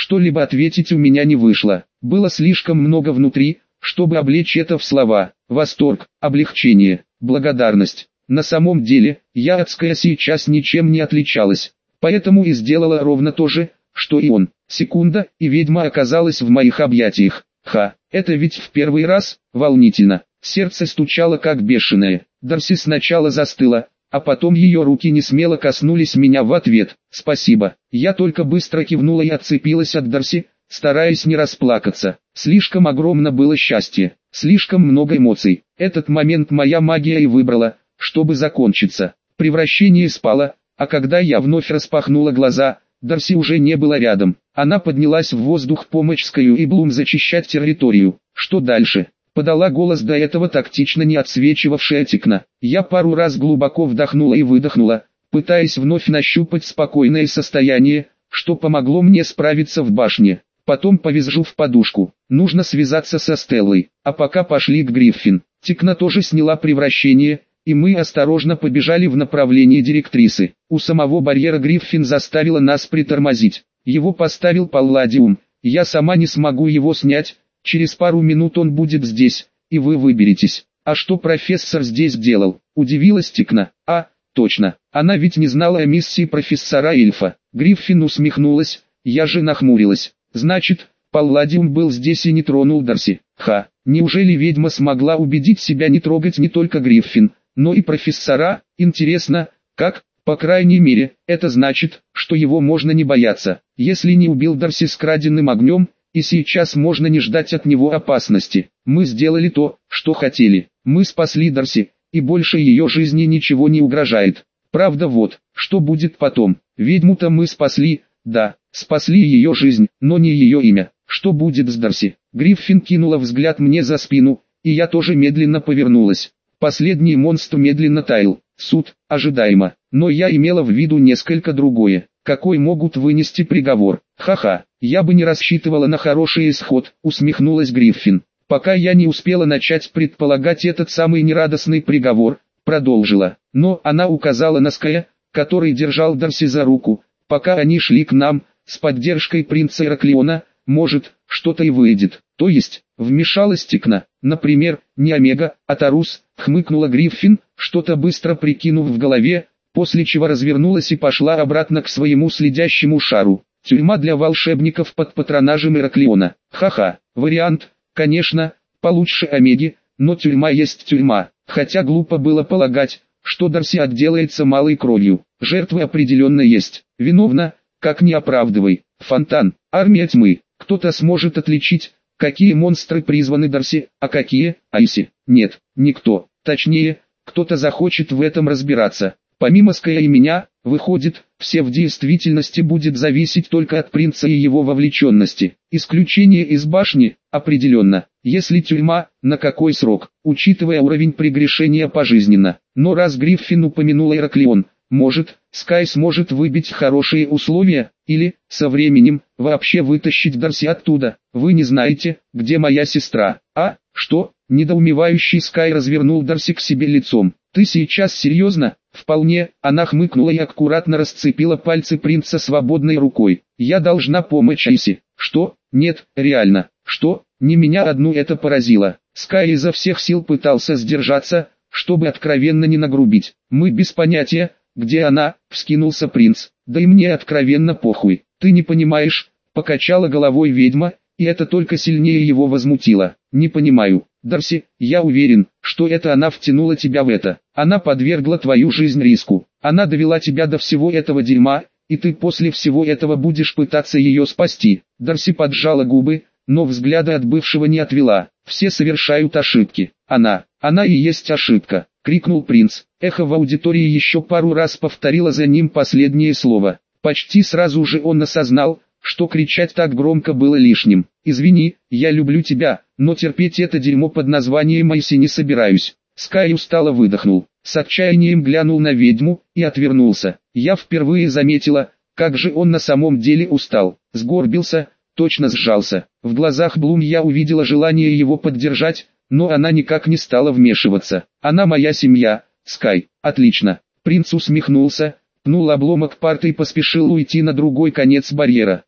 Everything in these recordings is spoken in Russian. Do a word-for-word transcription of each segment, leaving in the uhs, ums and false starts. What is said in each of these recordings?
Что-либо ответить у меня не вышло. Было слишком много внутри, чтобы облечь это в слова. Восторг, облегчение, благодарность. На самом деле, я от Ская сейчас ничем не отличалась. Поэтому и сделала ровно то же, что и он. Секунда, и ведьма оказалась в моих объятиях. Ха, это ведь в первый раз, волнительно. Сердце стучало как бешеное. Дарси сначала застыла, а потом ее руки несмело коснулись меня в ответ. «Спасибо». Я только быстро кивнула и отцепилась от Дарси, стараясь не расплакаться. Слишком огромно было счастье, слишком много эмоций. Этот момент моя магия и выбрала, чтобы закончиться. Превращение спало, а когда я вновь распахнула глаза, Дарси уже не было рядом. Она поднялась в воздух помочь Скаю и Блум зачищать территорию. Что дальше? Подала голос до этого тактично не отсвечивавшая Тикна. Я пару раз глубоко вдохнула и выдохнула, пытаясь вновь нащупать спокойное состояние, что помогло мне справиться в башне. Потом повизжу в подушку. Нужно связаться со Стеллой. А пока пошли к Гриффин. Тикна тоже сняла превращение, и мы осторожно побежали в направлении директрисы. У самого барьера Гриффин заставила нас притормозить. Его поставил Палладиум. Я сама не смогу его снять. Через пару минут он будет здесь, и вы выберетесь. А что профессор здесь делал? Удивилась Тикна. А, точно. Она ведь не знала о миссии профессора Эльфа. Гриффин усмехнулась. Я же нахмурилась. Значит, Палладиум был здесь и не тронул Дарси. Ха, неужели ведьма смогла убедить себя не трогать не только Гриффин, но и профессора? Интересно, как? По крайней мере, это значит, что его можно не бояться. Если не убил Дарси с краденным огнем, и сейчас можно не ждать от него опасности. Мы сделали то, что хотели. Мы спасли Дарси, и больше ее жизни ничего не угрожает. Правда, вот, что будет потом. Ведьму-то мы спасли, да, спасли ее жизнь, но не ее имя. Что будет с Дарси? Гриффин кинула взгляд мне за спину, и я тоже медленно повернулась. Последний монстр медленно таял. Суд, ожидаемо. Но я имела в виду несколько другое. Какой могут вынести приговор? Ха-ха, я бы не рассчитывала на хороший исход, усмехнулась Гриффин. Пока я не успела начать предполагать этот самый нерадостный приговор, продолжила. Но она указала на Ская, который держал Дарси за руку. Пока они шли к нам, с поддержкой принца Ираклиона, может, что-то и выйдет. То есть, вмешалась Тикна. Например, не Омега, а Тарус, хмыкнула Гриффин, что-то быстро прикинув в голове, после чего развернулась и пошла обратно к своему следящему шару. Тюрьма для волшебников под патронажем Ираклиона. Ха-ха, вариант, конечно, получше Омеги, но тюрьма есть тюрьма. Хотя глупо было полагать, что Дарси отделается малой кровью. Жертвы определенно есть. Виновна, как не оправдывай. Фонтан, армия тьмы. Кто-то сможет отличить, какие монстры призваны Дарси, а какие, Айси? Нет, никто. Точнее, кто-то захочет в этом разбираться. Помимо Ская и меня, выходит, все в действительности будет зависеть только от принца и его вовлеченности. Исключение из башни, определенно. Если тюрьма, на какой срок, учитывая уровень прегрешения пожизненно. Но раз Гриффин упомянула Ираклион, может, Скай сможет выбить хорошие условия, или, со временем, вообще вытащить Дарси оттуда. Вы не знаете, где моя сестра. А, что? Недоумевающий Скай развернул Дарси к себе лицом. Ты сейчас серьезно? Вполне. Она хмыкнула и аккуратно расцепила пальцы принца свободной рукой. Я должна помочь Айси. Что? Нет, реально. Что? Не меня одну это поразило. Скай изо всех сил пытался сдержаться, чтобы откровенно не нагрубить. Мы без понятия, где она, вскинулся принц. Да и мне откровенно похуй. Ты не понимаешь, покачала головой ведьма, и это только сильнее его возмутило. Не понимаю. Дарси, я уверен, что это она втянула тебя в это. Она подвергла твою жизнь риску. Она довела тебя до всего этого дерьма, и ты после всего этого будешь пытаться ее спасти. Дарси поджала губы, но взгляда от бывшего не отвела. Все совершают ошибки. Она, она и есть ошибка, крикнул принц. Эхо в аудитории еще пару раз повторило за ним последнее слово. Почти сразу же он осознал, что кричать так громко было лишним. «Извини, я люблю тебя, но терпеть это дерьмо под названием Айси не собираюсь». Скай устало выдохнул, с отчаянием глянул на ведьму и отвернулся. Я впервые заметила, как же он на самом деле устал. Сгорбился, точно сжался. В глазах Блум я увидела желание его поддержать, но она никак не стала вмешиваться. «Она моя семья, Скай». «Отлично». Принц усмехнулся, пнул обломок парты и поспешил уйти на другой конец барьера.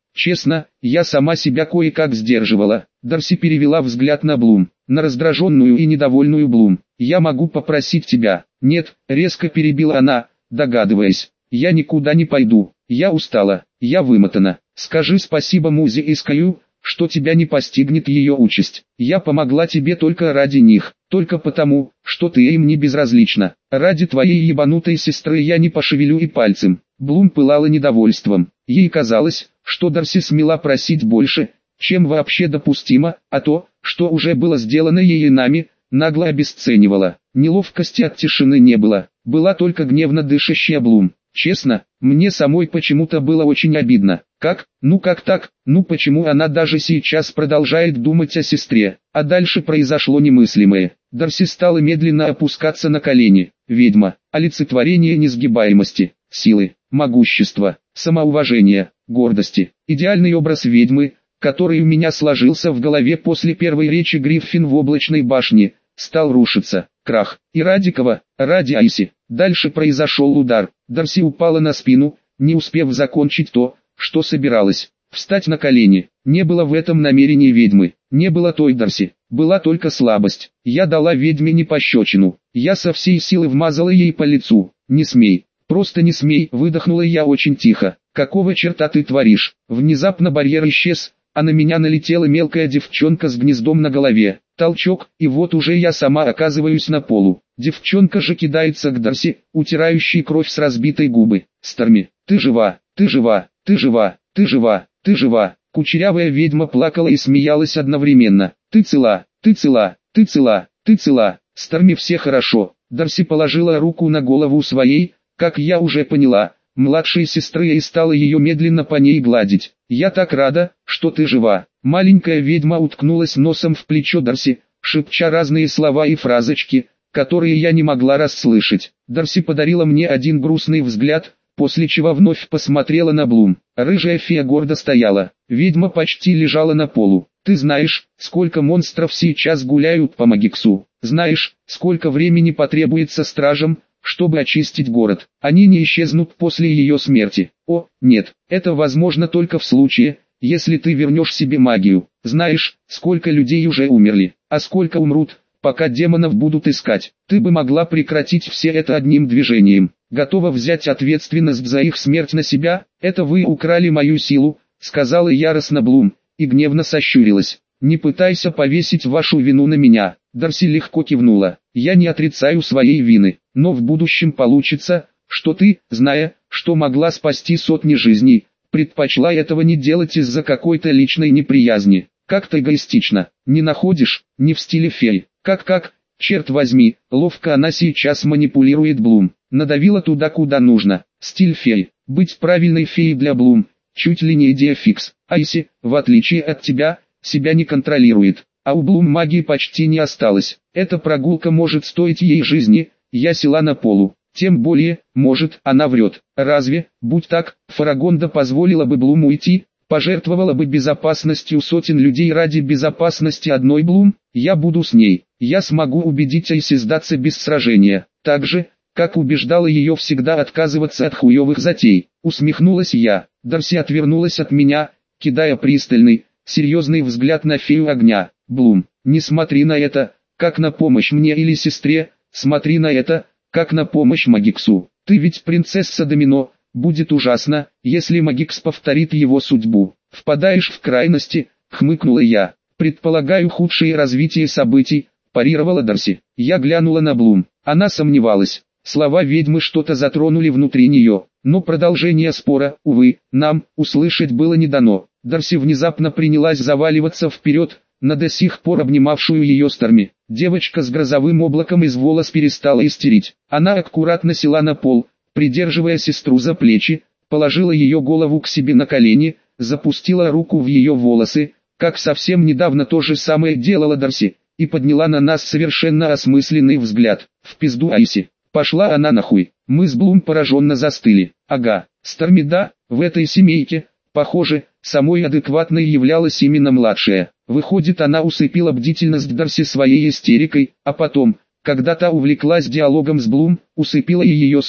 Честно, я сама себя кое-как сдерживала. Дарси перевела взгляд на Блум, на раздраженную и недовольную Блум. «Я могу попросить тебя?» «Нет», резко перебила она, догадываясь. «Я никуда не пойду, я устала, я вымотана. Скажи спасибо Музе и Скаю, что тебя не постигнет ее участь. Я помогла тебе только ради них, только потому, что ты им не безразлична. Ради твоей ебанутой сестры я не пошевелю и пальцем». Блум пылала недовольством. Ей казалось, что Дарси смела просить больше, чем вообще допустимо, а то, что уже было сделано ей и нами, нагло обесценивала. Неловкости от тишины не было, была только гневно дышащая Блум. Честно, мне самой почему-то было очень обидно. Как? Ну как так? Ну почему она даже сейчас продолжает думать о сестре? А дальше произошло немыслимое. Дарси стала медленно опускаться на колени. Ведьма, олицетворение несгибаемости, силы, могущества, самоуважения, гордости. Идеальный образ ведьмы, который у меня сложился в голове после первой речи Гриффин в облачной башне, стал рушиться. Крах. И ради кого? Ради Айси. Дальше произошел удар. Дарси упала на спину, не успев закончить то, что собиралась. Встать на колени. Не было в этом намерения ведьмы. Не было той Дарси. Была только слабость. Я дала ведьме не пощечину. Я со всей силы вмазала ей по лицу. «Не смей. Просто не смей», выдохнула я очень тихо. «Какого черта ты творишь?» Внезапно барьер исчез, а на меня налетела мелкая девчонка с гнездом на голове. Толчок, и вот уже я сама оказываюсь на полу. Девчонка же кидается к Дарси, утирающей кровь с разбитой губы. «Старми, ты жива, ты жива, ты жива, ты жива, ты жива». Кучерявая ведьма плакала и смеялась одновременно. «Ты цела, ты цела, ты цела, ты цела, Старми, все хорошо». Дарси положила руку на голову своей, как я уже поняла, младшей сестры, и стала ее медленно по ней гладить. «Я так рада, что ты жива». Маленькая ведьма уткнулась носом в плечо Дарси, шепча разные слова и фразочки, которые я не могла расслышать. Дарси подарила мне один грустный взгляд, после чего вновь посмотрела на Блум. Рыжая фея гордо стояла, ведьма почти лежала на полу. «Ты знаешь, сколько монстров сейчас гуляют по Магиксу? Знаешь, сколько времени потребуется стражам, чтобы очистить город? Они не исчезнут после ее смерти. О, нет, это возможно только в случае, если ты вернешь себе магию. Знаешь, сколько людей уже умерли, а сколько умрут, пока демонов будут искать. Ты бы могла прекратить все это одним движением. Готова взять ответственность за их смерть на себя? Это вы украли мою силу», сказала яростно Блум, и гневно сощурилась. «Не пытайся повесить вашу вину на меня». Дарси легко кивнула. «Я не отрицаю своей вины, но в будущем получится, что ты, зная, что могла спасти сотни жизней, предпочла этого не делать из-за какой-то личной неприязни. Как-то эгоистично, не находишь? Не в стиле феи. Как-как? Черт возьми, ловко она сейчас манипулирует Блум. Надавила туда, куда нужно. Стиль феи. Быть правильной феей для Блум. Чуть ли не идея фикс. Айси, в отличие от тебя, себя не контролирует. А у Блум магии почти не осталось. Эта прогулка может стоить ей жизни. Я села на полу. Тем более, может, она врет. Разве, будь так, Фарагонда позволила бы Блум уйти? Пожертвовала бы безопасностью сотен людей ради безопасности одной Блум? Я буду с ней. Я смогу убедить Айси сдаться без сражения. Так же, как убеждала ее всегда отказываться от хуевых затей. Усмехнулась я. Дарси отвернулась от меня, кидая пристальный, серьезный взгляд на фею огня. «Блум, не смотри на это, как на помощь мне или сестре, смотри на это, как на помощь Магиксу. Ты ведь принцесса Домино, будет ужасно, если Магикс повторит его судьбу. Впадаешь в крайности», хмыкнула я. «Предполагаю худшее развитие событий», парировала Дарси. Я глянула на Блум. Она сомневалась. Слова ведьмы что-то затронули внутри нее, но продолжение спора, увы, нам услышать было не дано. Дарси внезапно принялась заваливаться вперед, на до сих пор обнимавшую ее Старми. Девочка с грозовым облаком из волос перестала истерить. Она аккуратно села на пол, придерживая сестру за плечи, положила ее голову к себе на колени, запустила руку в ее волосы, как совсем недавно то же самое делала Дарси, и подняла на нас совершенно осмысленный взгляд. «В пизду Айси! Пошла она нахуй!» Мы с Блум пораженно застыли. Ага, Старми, да, в этой семейке, похоже, самой адекватной являлась именно младшая. Выходит, она усыпила бдительность Дарси своей истерикой, а потом, когда та увлеклась диалогом с Блум, усыпила и ее саму.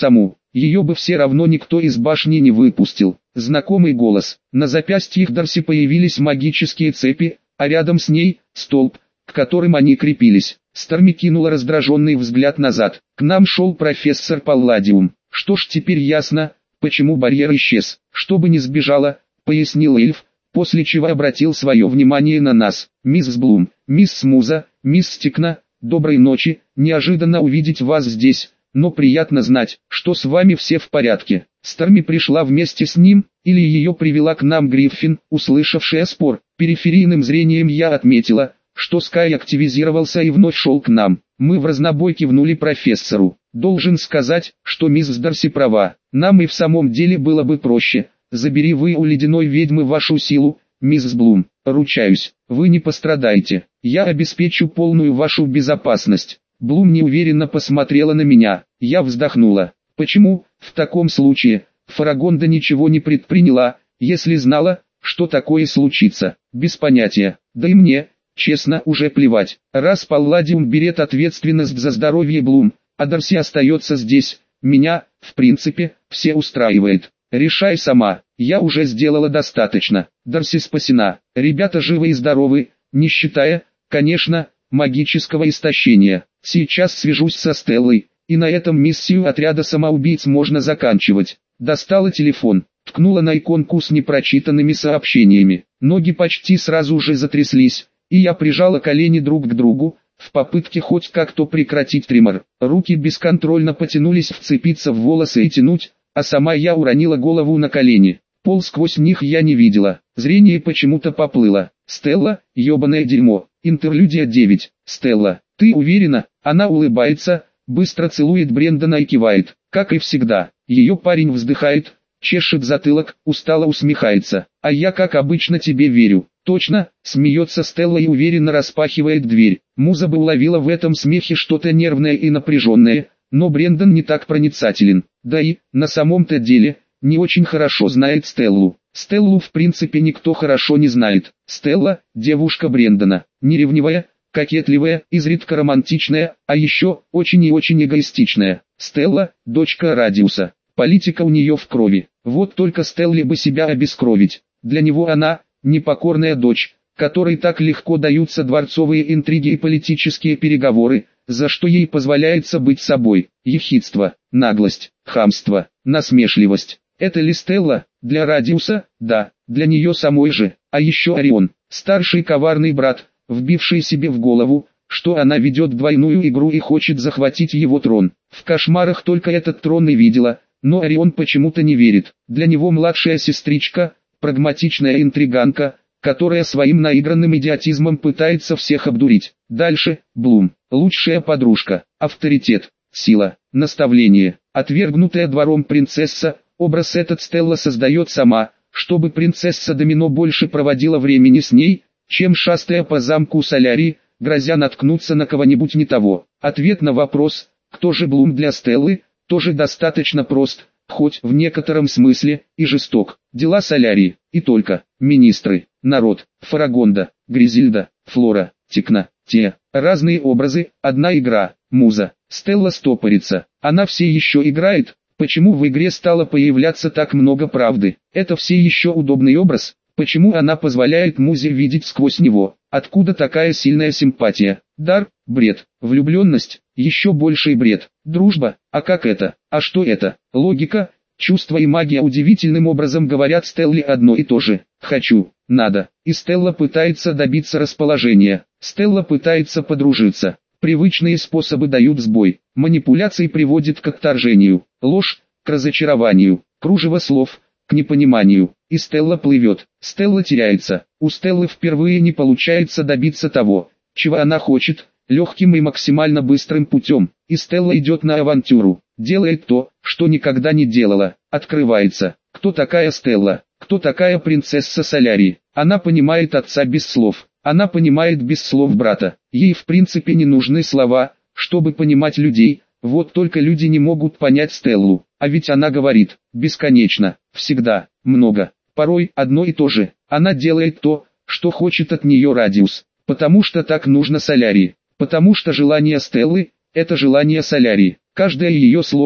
ее бы все равно никто из башни не выпустил. Знакомый голос. На запястьях Дарси появились магические цепи, а рядом с ней – столб, к которым они крепились. Старми кинула раздраженный взгляд назад. К нам шел профессор Палладиум. Что ж, теперь ясно, почему барьер исчез. Чтобы не сбежала, пояснил эльф, после чего обратил свое внимание на нас. Мисс Блум, мисс Муза, мисс Стекна, доброй ночи, неожиданно увидеть вас здесь, но приятно знать, что с вами все в порядке. Старми пришла вместе с ним, или ее привела к нам Гриффин, услышавшая спор. Периферийным зрением я отметила, что Скай активизировался и вновь шел к нам. Мы в разнобой кивнули профессору. Должен сказать, что мисс Дарси права. Нам и в самом деле было бы проще. Забери вы у ледяной ведьмы вашу силу, мисс Блум. Ручаюсь, вы не пострадаете. Я обеспечу полную вашу безопасность. Блум неуверенно посмотрела на меня. Я вздохнула. Почему, в таком случае, Фарагонда ничего не предприняла, если знала, что такое случится? Без понятия. Да и мне, честно, уже плевать. Раз Палладиум берет ответственность за здоровье Блум, а Дарси остается здесь, меня, в принципе, все устраивает. Решай сама, я уже сделала достаточно. Дарси спасена, ребята живы и здоровы, не считая, конечно, магического истощения. Сейчас свяжусь со Стеллой, и на этом миссию отряда самоубийц можно заканчивать. Достала телефон, ткнула на иконку с непрочитанными сообщениями. Ноги почти сразу же затряслись, и я прижала колени друг к другу, в попытке хоть как-то прекратить тремор. Руки бесконтрольно потянулись вцепиться в волосы и тянуть, а сама я уронила голову на колени. Пол сквозь них я не видела, зрение почему-то поплыло. Стелла, ёбаное дерьмо. Интерлюдия девять. Стелла, ты уверена? Она улыбается, быстро целует Брендана и кивает, как и всегда. Ее парень вздыхает, чешет затылок, устало усмехается. А я как обычно тебе верю. Точно, смеется Стелла и уверенно распахивает дверь. Муза бы уловила в этом смехе что-то нервное и напряженное, но Брендан не так проницателен. Да и, на самом-то деле, не очень хорошо знает Стеллу. Стеллу в принципе никто хорошо не знает. Стелла – девушка Брендана, неревнивая, кокетливая, изредка романтичная, а еще очень и очень эгоистичная. Стелла – дочка Радиуса. Политика у нее в крови. Вот только Стелле бы себя обескровить. Для него она – непокорная дочь, которой так легко даются дворцовые интриги и политические переговоры, за что ей позволяется быть собой. Ехидство, наглость, хамство, насмешливость. Это ли Стелла? Для Радиуса? Да, для нее самой же. А еще Орион, старший коварный брат, вбивший себе в голову, что она ведет двойную игру и хочет захватить его трон. В кошмарах только этот трон и видела, но Орион почему-то не верит. Для него младшая сестричка, прагматичная интриганка, которая своим наигранным идиотизмом пытается всех обдурить. Дальше, Блум, лучшая подружка, авторитет, сила, наставление, отвергнутая двором принцесса. Образ этот Стелла создает сама, чтобы принцесса Домино больше проводила времени с ней, чем шастая по замку Солярии, грозя наткнуться на кого-нибудь не того. Ответ на вопрос, кто же Блум для Стеллы, тоже достаточно прост, хоть в некотором смысле и жесток. Дела Солярии, и только, министры, народ, Фарагонда, Гризильда, Флора, Текна, те, разные образы, одна игра, Муза. Стелла стопорится, она все еще играет. Почему в игре стало появляться так много правды? Это все еще удобный образ? Почему она позволяет Музе видеть сквозь него? Откуда такая сильная симпатия? Дар? Бред. Влюбленность? Еще больший бред. Дружба? А как это? А что это? Логика? Чувства и магия удивительным образом говорят Стелле одно и то же. Хочу, надо. И Стелла пытается добиться расположения. Стелла пытается подружиться. Привычные способы дают сбой. Манипуляции приводят к отторжению. Ложь – к разочарованию. Кружево слов – к непониманию. И Стелла плывет. Стелла теряется. У Стеллы впервые не получается добиться того, чего она хочет, легким и максимально быстрым путем. И Стелла идет на авантюру. Делает то, что никогда не делала. Открывается. Кто такая Стелла? Кто такая принцесса Солярии? Она понимает отца без слов. Она понимает без слов брата. Ей в принципе не нужны слова, чтобы понимать людей. Вот только люди не могут понять Стеллу. А ведь она говорит, бесконечно, всегда, много, порой одно и то же. Она делает то, что хочет от нее Радиус. Потому что так нужно Солярии. Потому что желание Стеллы – это желание Солярии. Каждое ее слово,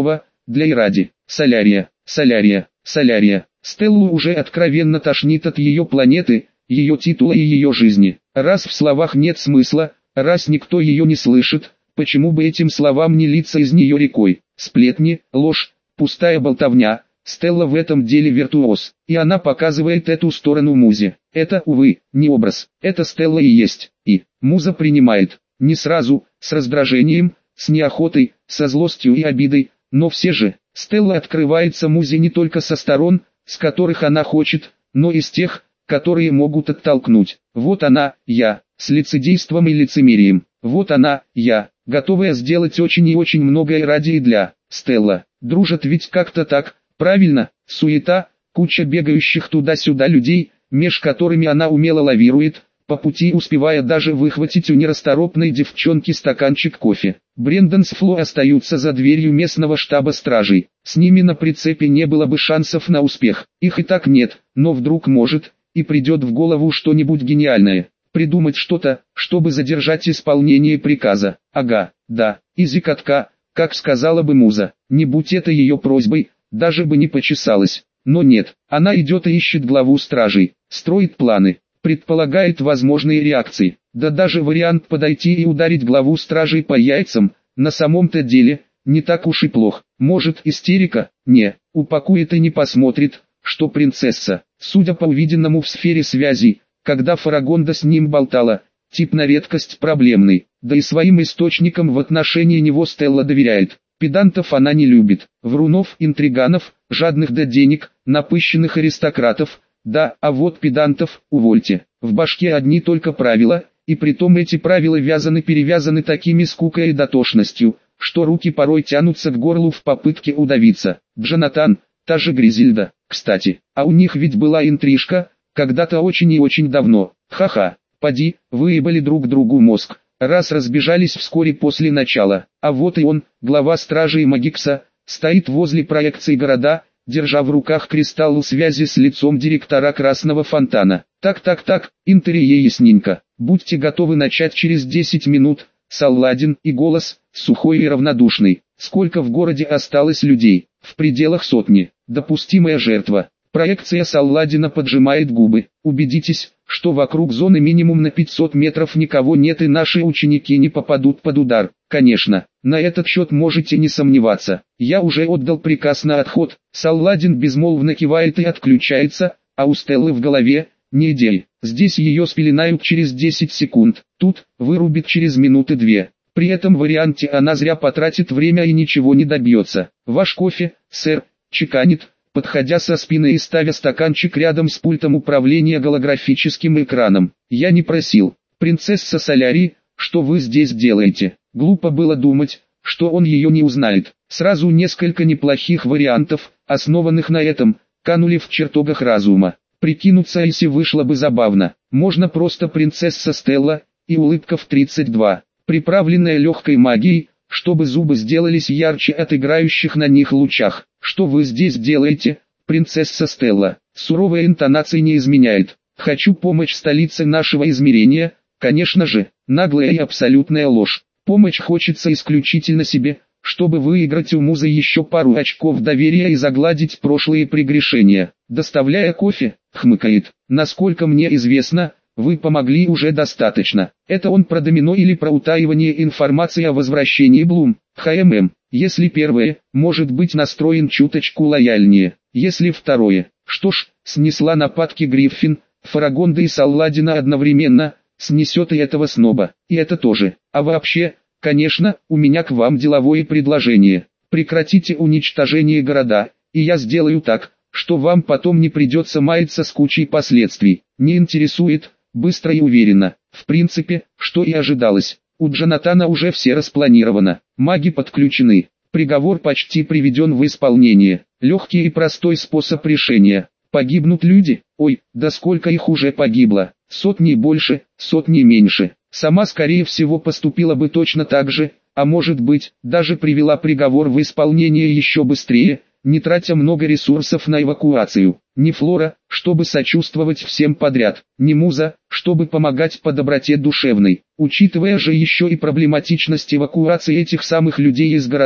для и ради. Солярия, Солярия, Солярия. Стеллу уже откровенно тошнит от ее планеты, ее титула и ее жизни. Раз в словах нет смысла, раз никто ее не слышит, почему бы этим словам не литься из нее рекой? Сплетни, ложь, пустая болтовня. Стелла в этом деле виртуоз, и она показывает эту сторону музе. Это, увы, не образ, это Стелла и есть, и муза принимает, не сразу, с раздражением, с неохотой, со злостью и обидой, но все же, Стелла открывается музе не только со сторон, с которых она хочет, но и с тех, которые могут оттолкнуть. Вот она, я, с лицедейством и лицемерием. Вот она, я, готовая сделать очень и очень многое ради и для. Стелла, дружат ведь как-то так, правильно, суета, куча бегающих туда-сюда людей, меж которыми она умело лавирует, по пути успевая даже выхватить у нерасторопной девчонки стаканчик кофе. Брендон с Фло остаются за дверью местного штаба стражей. С ними на прицепе не было бы шансов на успех. Их и так нет, но вдруг может, и придет в голову что-нибудь гениальное. Придумать что-то, чтобы задержать исполнение приказа. Ага, да, изи катка, как сказала бы муза. Не будь это ее просьбой, даже бы не почесалась. Но нет, она идет и ищет главу стражей, строит планы, предполагает возможные реакции. Да даже вариант подойти и ударить главу стражей по яйцам, на самом-то деле, не так уж и плох. Может, истерика? Не, упакует и не посмотрит, что принцесса. Судя по увиденному в сфере связей, когда Фарагонда с ним болтала, тип на редкость проблемный, да и своим источникам в отношении него Стелла доверяет. Педантов она не любит, врунов, интриганов, жадных до денег, напыщенных аристократов, да, а вот педантов, увольте. В башке одни только правила, и притом эти правила вязаны-перевязаны такими скукой и дотошностью, что руки порой тянутся к горлу в попытке удавиться. Джонатан, та же Гризильда, кстати, а у них ведь была интрижка, когда-то очень и очень давно. Ха-ха, поди, выебали друг другу мозг, раз разбежались вскоре после начала. А вот и он, глава стражей Магикса, стоит возле проекции города, держа в руках кристалл связи с лицом директора Красного Фонтана. Так-так-так, интерье ясненько, будьте готовы начать через десять минут. Салладин и голос, сухой и равнодушный. Сколько в городе осталось людей? В пределах сотни. Допустимая жертва. Проекция Салладина поджимает губы. Убедитесь, что вокруг зоны минимум на пятьсот метров никого нет и наши ученики не попадут под удар. Конечно, на этот счет можете не сомневаться. Я уже отдал приказ на отход. Салладин безмолвно кивает и отключается, а у Стеллы в голове не идеи. Здесь ее спеленают через десять секунд, тут вырубит через минуты две. При этом варианте она зря потратит время и ничего не добьется. Ваш кофе, сэр, чеканит, подходя со спины и ставя стаканчик рядом с пультом управления голографическим экраном. Я не просил. Принцесса Солярии, что вы здесь делаете? Глупо было думать, что он ее не узнает. Сразу несколько неплохих вариантов, основанных на этом, канули в чертогах разума. Прикинуться если вышло бы забавно. Можно просто принцесса Стелла, и улыбка в тридцать два, приправленная легкой магией, чтобы зубы сделались ярче от играющих на них лучах. Что вы здесь делаете, принцесса Стелла? Суровая интонация не изменяет. Хочу помочь столице нашего измерения, конечно же, наглая и абсолютная ложь. Помощь хочется исключительно себе, чтобы выиграть у музы еще пару очков доверия и загладить прошлые прегрешения. Доставляя кофе, хмыкает. Насколько мне известно, вы помогли уже достаточно. Это он про домино или про утаивание информации о возвращении Блум? ХММ. Если первое, может быть настроен чуточку лояльнее. Если второе, что ж, снесла нападки Гриффин, Фарагонда и Салладина одновременно, снесет и этого сноба, и это тоже. А вообще, конечно, у меня к вам деловое предложение. Прекратите уничтожение города, и я сделаю так, что вам потом не придется маяться с кучей последствий. Не интересует, быстро и уверенно. В принципе, что и ожидалось. У Джонатана уже все распланировано. Маги подключены. Приговор почти приведен в исполнение. Легкий и простой способ решения. Погибнут люди? Ой, да сколько их уже погибло. Сотни больше, сотни меньше. Сама скорее всего поступила бы точно так же, а может быть, даже привела приговор в исполнение еще быстрее, не тратя много ресурсов на эвакуацию. Не Флора, чтобы сочувствовать всем подряд, не Муза, чтобы помогать по доброте душевной. Учитывая же еще и проблематичность эвакуации этих самых людей из города,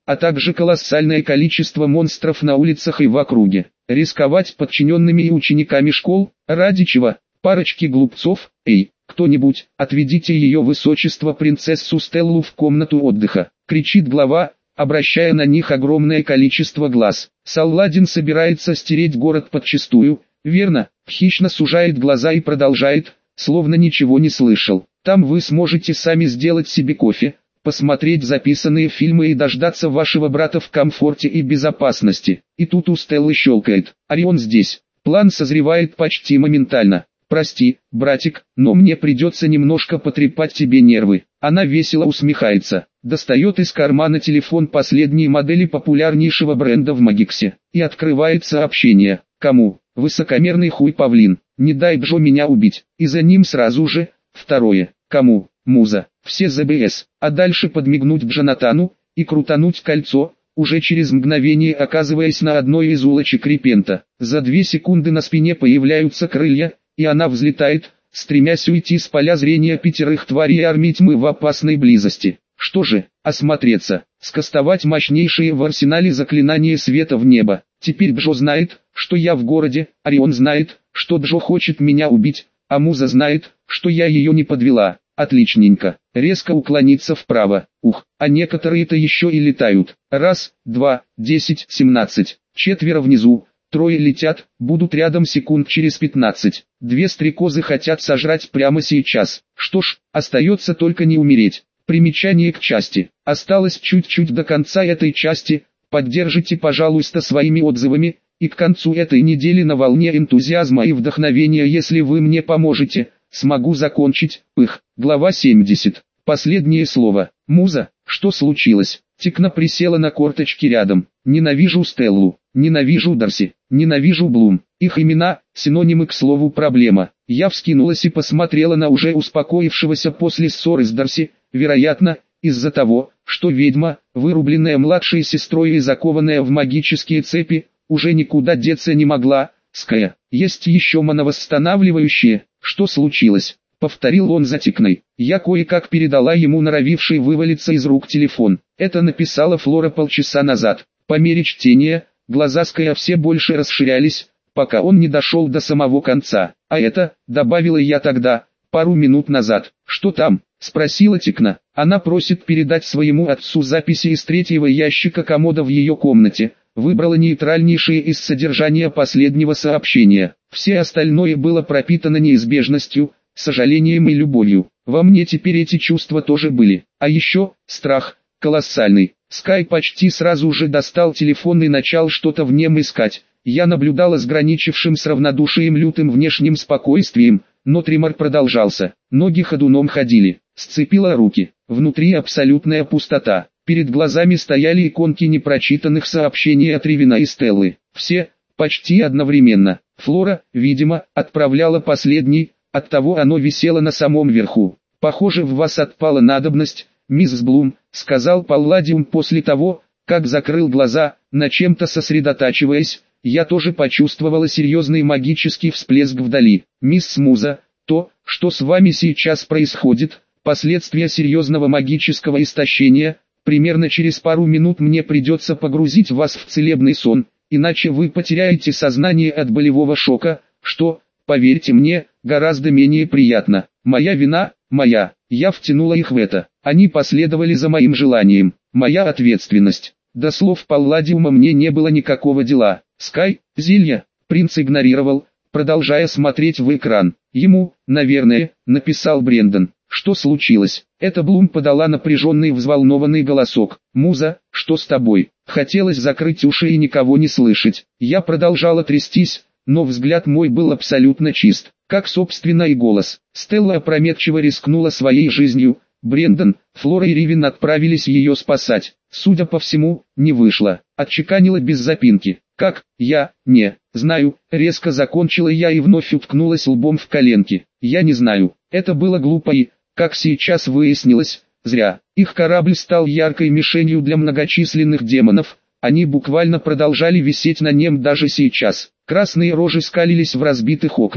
а также колоссальное количество монстров на улицах и в округе. Рисковать подчиненными и учениками школ, ради чего? Парочки глупцов. Эй, кто-нибудь, отведите ее высочество принцессу Стеллу в комнату отдыха, кричит глава, обращая на них огромное количество глаз. Салладин собирается стереть город подчистую, верно? Хищно сужает глаза и продолжает, словно ничего не слышал. Там вы сможете сами сделать себе кофе, посмотреть записанные фильмы и дождаться вашего брата в комфорте и безопасности. И тут у Стеллы щелкает. Орион здесь. План созревает почти моментально. Прости, братик, но мне придется немножко потрепать тебе нервы. Она весело усмехается, достает из кармана телефон последней модели популярнейшего бренда в Магиксе и открывает сообщение. Кому? Высокомерный хуй павлин. Не дай Джо меня убить. И за ним сразу же, второе. Кому? Муза. Все ЗБС. А дальше подмигнуть Джонатану и крутануть кольцо, уже через мгновение оказываясь на одной из улочек Репента. За две секунды на спине появляются крылья, и она взлетает, стремясь уйти с поля зрения пятерых тварей и армии тьмы в опасной близости. Что же, осмотреться, скастовать мощнейшие в арсенале заклинания света в небо. Теперь Джо знает, что я в городе, Орион знает, что Джо хочет меня убить, а Муза знает, что я ее не подвела. Отличненько. Резко уклониться вправо. Ух, а некоторые-то еще и летают. Раз, два, десять, семнадцать. Четверо внизу. Трое летят, будут рядом секунд через пятнадцать. Две стрекозы хотят сожрать прямо сейчас. Что ж, остается только не умереть. Примечание к части. Осталось чуть-чуть до конца этой части. Поддержите, пожалуйста, своими отзывами. И к концу этой недели на волне энтузиазма и вдохновения, если вы мне поможете, смогу закончить. Их. Глава семьдесят. Последнее слово. Муза, что случилось? Тикна присела на корточки рядом. Ненавижу Стеллу. Ненавижу Дарси. Ненавижу Блум. Их имена – синонимы к слову проблема. Я вскинулась и посмотрела на уже успокоившегося после ссоры с Дарси, вероятно, из-за того, что ведьма, вырубленная младшей сестрой и закованная в магические цепи, уже никуда деться не могла. Ская, есть еще мановосстанавливающее. Что случилось? Повторил он за Тикной. Я кое-как передала ему норовивший вывалиться из рук телефон. Это написала Флора полчаса назад. По мере чтения, глаза Ская все больше расширялись, пока он не дошел до самого конца. А это, добавила я тогда, пару минут назад. Что там? Спросила Тикна. Она просит передать своему отцу записи из третьего ящика комода в ее комнате. Выбрала нейтральнейшее из содержания последнего сообщения. Все остальное было пропитано неизбежностью, сожалением и любовью. Во мне теперь эти чувства тоже были. А еще, страх, колоссальный. Скай почти сразу же достал телефон и начал что-то в нем искать. Я наблюдала с граничившим с равнодушием лютым внешним спокойствием, но тремор продолжался. Ноги ходуном ходили. Сцепила руки. Внутри абсолютная пустота. Перед глазами стояли иконки непрочитанных сообщений от Ривина и Стеллы. Все, почти одновременно. Флора, видимо, отправляла последний, оттого оно висело на самом верху. «Похоже, в вас отпала надобность, мисс Блум», — сказал Палладиум после того, как закрыл глаза, на чем-то сосредотачиваясь. Я тоже почувствовала серьезный магический всплеск вдали. «Мисс Муза, то, что с вами сейчас происходит, последствия серьезного магического истощения. Примерно через пару минут мне придется погрузить вас в целебный сон, иначе вы потеряете сознание от болевого шока, что, поверьте мне, гораздо менее приятно. Моя вина, моя, я втянула их в это. Они последовали за моим желанием. Моя ответственность. До слов Палладиума мне не было никакого дела. Скай, зелья, принц игнорировал, продолжая смотреть в экран. Ему, наверное, написал Брендон. Что случилось? Это Блум подала напряженный взволнованный голосок. «Муза, что с тобой?» Хотелось закрыть уши и никого не слышать. Я продолжала трястись, но взгляд мой был абсолютно чист, как собственно и голос. Стелла опрометчиво рискнула своей жизнью. Брендон, Флора и Ривин отправились ее спасать. Судя по всему, не вышло. Отчеканила без запинки. «Как? Я, не, знаю», резко закончила я и вновь уткнулась лбом в коленки. «Я не знаю». Это было глупо и, как сейчас выяснилось, зря. Их корабль стал яркой мишенью для многочисленных демонов, они буквально продолжали висеть на нем даже сейчас. Красные рожи скалились в разбитых окнах,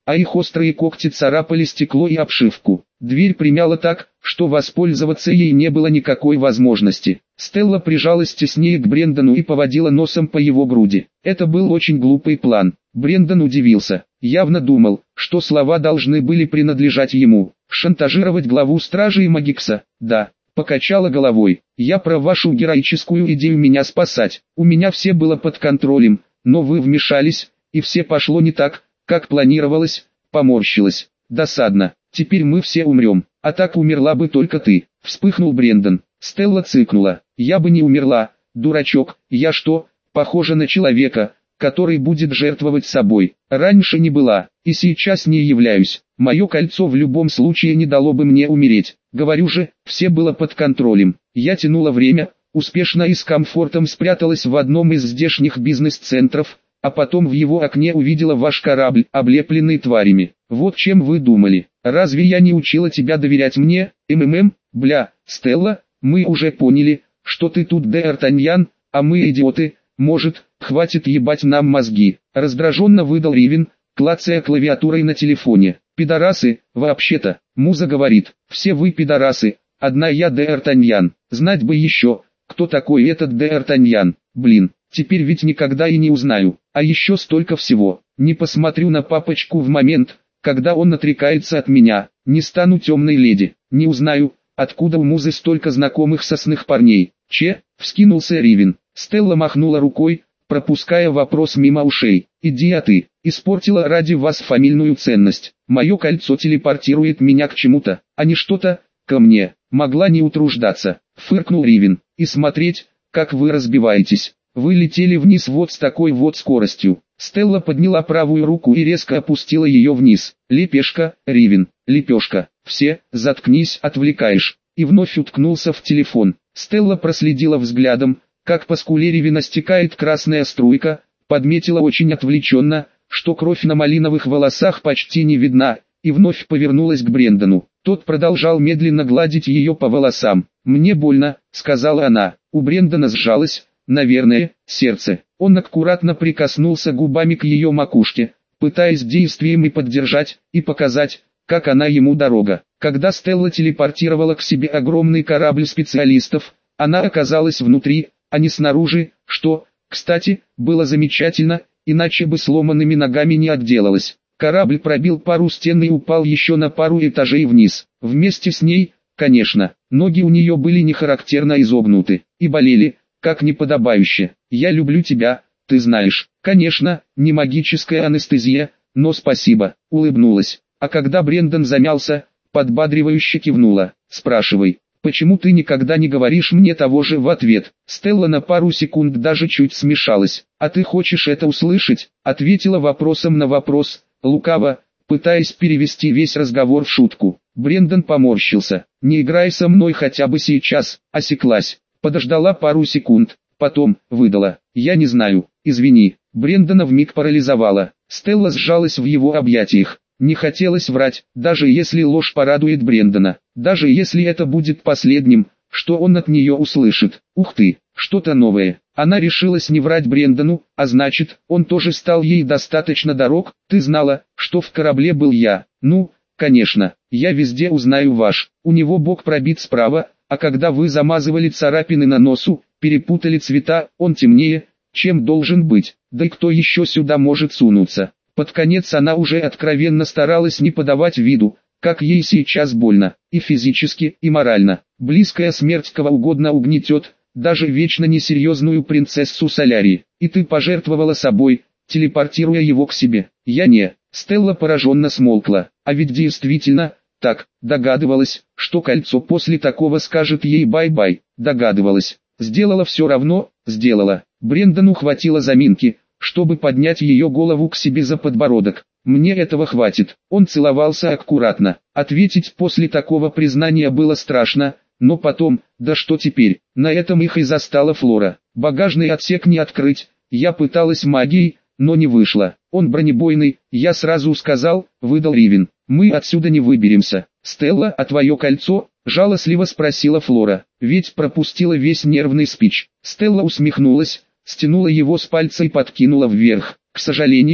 а их острые когти царапали стекло и обшивку. Дверь примяла так, что воспользоваться ей не было никакой возможности. Стелла прижалась теснее к Брендону и поводила носом по его груди. Это был очень глупый план. Брендон удивился. Явно думал, что слова должны были принадлежать ему. Шантажировать главу стражи Магикса? Да. Покачала головой. Я про вашу героическую идею меня спасать. У меня все было под контролем, но вы вмешались, и все пошло не так, как планировалось. Поморщилась. Досадно. Теперь мы все умрем. А так умерла бы только ты. Вспыхнул Брендон. Стелла цыкнула. Я бы не умерла, дурачок. Я что, похожа на человека, который будет жертвовать собой? Раньше не была, и сейчас не являюсь. Мое кольцо в любом случае не дало бы мне умереть. Говорю же, все было под контролем. Я тянула время, успешно и с комфортом спряталась в одном из здешних бизнес-центров, а потом в его окне увидела ваш корабль, облепленный тварями. Вот чем вы думали. Разве я не учила тебя доверять мне, МММ? Бля, Стелла, мы уже поняли, что ты тут Д'Артаньян, а мы идиоты. Может, хватит ебать нам мозги. Раздраженно выдал Ривен, клацая клавиатурой на телефоне. Пидорасы, вообще-то, муза говорит, все вы пидорасы, одна я Д'Артаньян. Знать бы еще, кто такой этот Д'Артаньян. Блин, теперь ведь никогда и не узнаю. А еще столько всего. Не посмотрю на папочку в момент, когда он отрекается от меня. Не стану темной леди. Не узнаю, откуда у музы столько знакомых сосных парней. Че? Вскинулся Ривен. Стелла махнула рукой, пропуская вопрос мимо ушей. Иди, а ты, испортила ради вас фамильную ценность. Мое кольцо телепортирует меня к чему-то, а не что-то, ко мне. Могла не утруждаться. Фыркнул Ривен. И смотреть, как вы разбиваетесь. Вы летели вниз вот с такой вот скоростью. Стелла подняла правую руку и резко опустила ее вниз. Лепешка, Ривен, лепешка. Все, заткнись, отвлекаешь. И вновь уткнулся в телефон. Стелла проследила взглядом, как по скуле Ривена стекает красная струйка, подметила очень отвлеченно, что кровь на малиновых волосах почти не видна, и вновь повернулась к Брендону. Тот продолжал медленно гладить ее по волосам. «Мне больно», — сказала она. У Брендона сжалось, наверное, сердце. Он аккуратно прикоснулся губами к ее макушке, пытаясь действием и поддержать, и показать, как она ему дорога. Когда Стелла телепортировала к себе огромный корабль специалистов, она оказалась внутри, а не снаружи, что, кстати, было замечательно, иначе бы сломанными ногами не отделалась. Корабль пробил пару стен и упал еще на пару этажей вниз. Вместе с ней, конечно, ноги у нее были не характерно изогнуты, и болели, как неподобающе. «Я люблю тебя, ты знаешь». Конечно, не магическая анестезия, но спасибо, улыбнулась. А когда Брендон замялся, подбадривающе кивнула. «Спрашивай, почему ты никогда не говоришь мне того же в ответ?» Стелла на пару секунд даже чуть смешалась. «А ты хочешь это услышать?» Ответила вопросом на вопрос, лукаво, пытаясь перевести весь разговор в шутку. Брендон поморщился. «Не играй со мной хотя бы сейчас», осеклась. Подождала пару секунд, потом выдала. «Я не знаю, извини». Брендона вмиг парализовала. Стелла сжалась в его объятиях. Не хотелось врать, даже если ложь порадует Брендона, даже если это будет последним, что он от нее услышит. Ух ты, что-то новое. Она решилась не врать Брендону, а значит, он тоже стал ей достаточно дорог. Ты знала, что в корабле был я? Ну, конечно, я везде узнаю ваш. У него бок пробит справа, а когда вы замазывали царапины на носу, перепутали цвета, он темнее, чем должен быть. Да и кто еще сюда может сунуться? Под конец она уже откровенно старалась не подавать виду, как ей сейчас больно, и физически, и морально. Близкая смерть кого угодно угнетет, даже вечно несерьезную принцессу Солярии. И ты пожертвовала собой, телепортируя его к себе. Я не. Стелла пораженно смолкла. А ведь действительно, так, догадывалась, что кольцо после такого скажет ей бай-бай. Догадывалась. Сделала все равно, сделала. Брендону хватило заминки, чтобы поднять ее голову к себе за подбородок. «Мне этого хватит». Он целовался аккуратно. Ответить после такого признания было страшно, но потом, да что теперь, на этом их и застала Флора. Багажный отсек не открыть, я пыталась магией, но не вышло. Он бронебойный, я сразу сказал, выдал Ривен. Мы отсюда не выберемся. «Стелла, а твое кольцо?» – жалостливо спросила Флора. Ведь пропустила весь нервный спич. Стелла усмехнулась, стянула его с пальца и подкинула вверх. «К сожалению,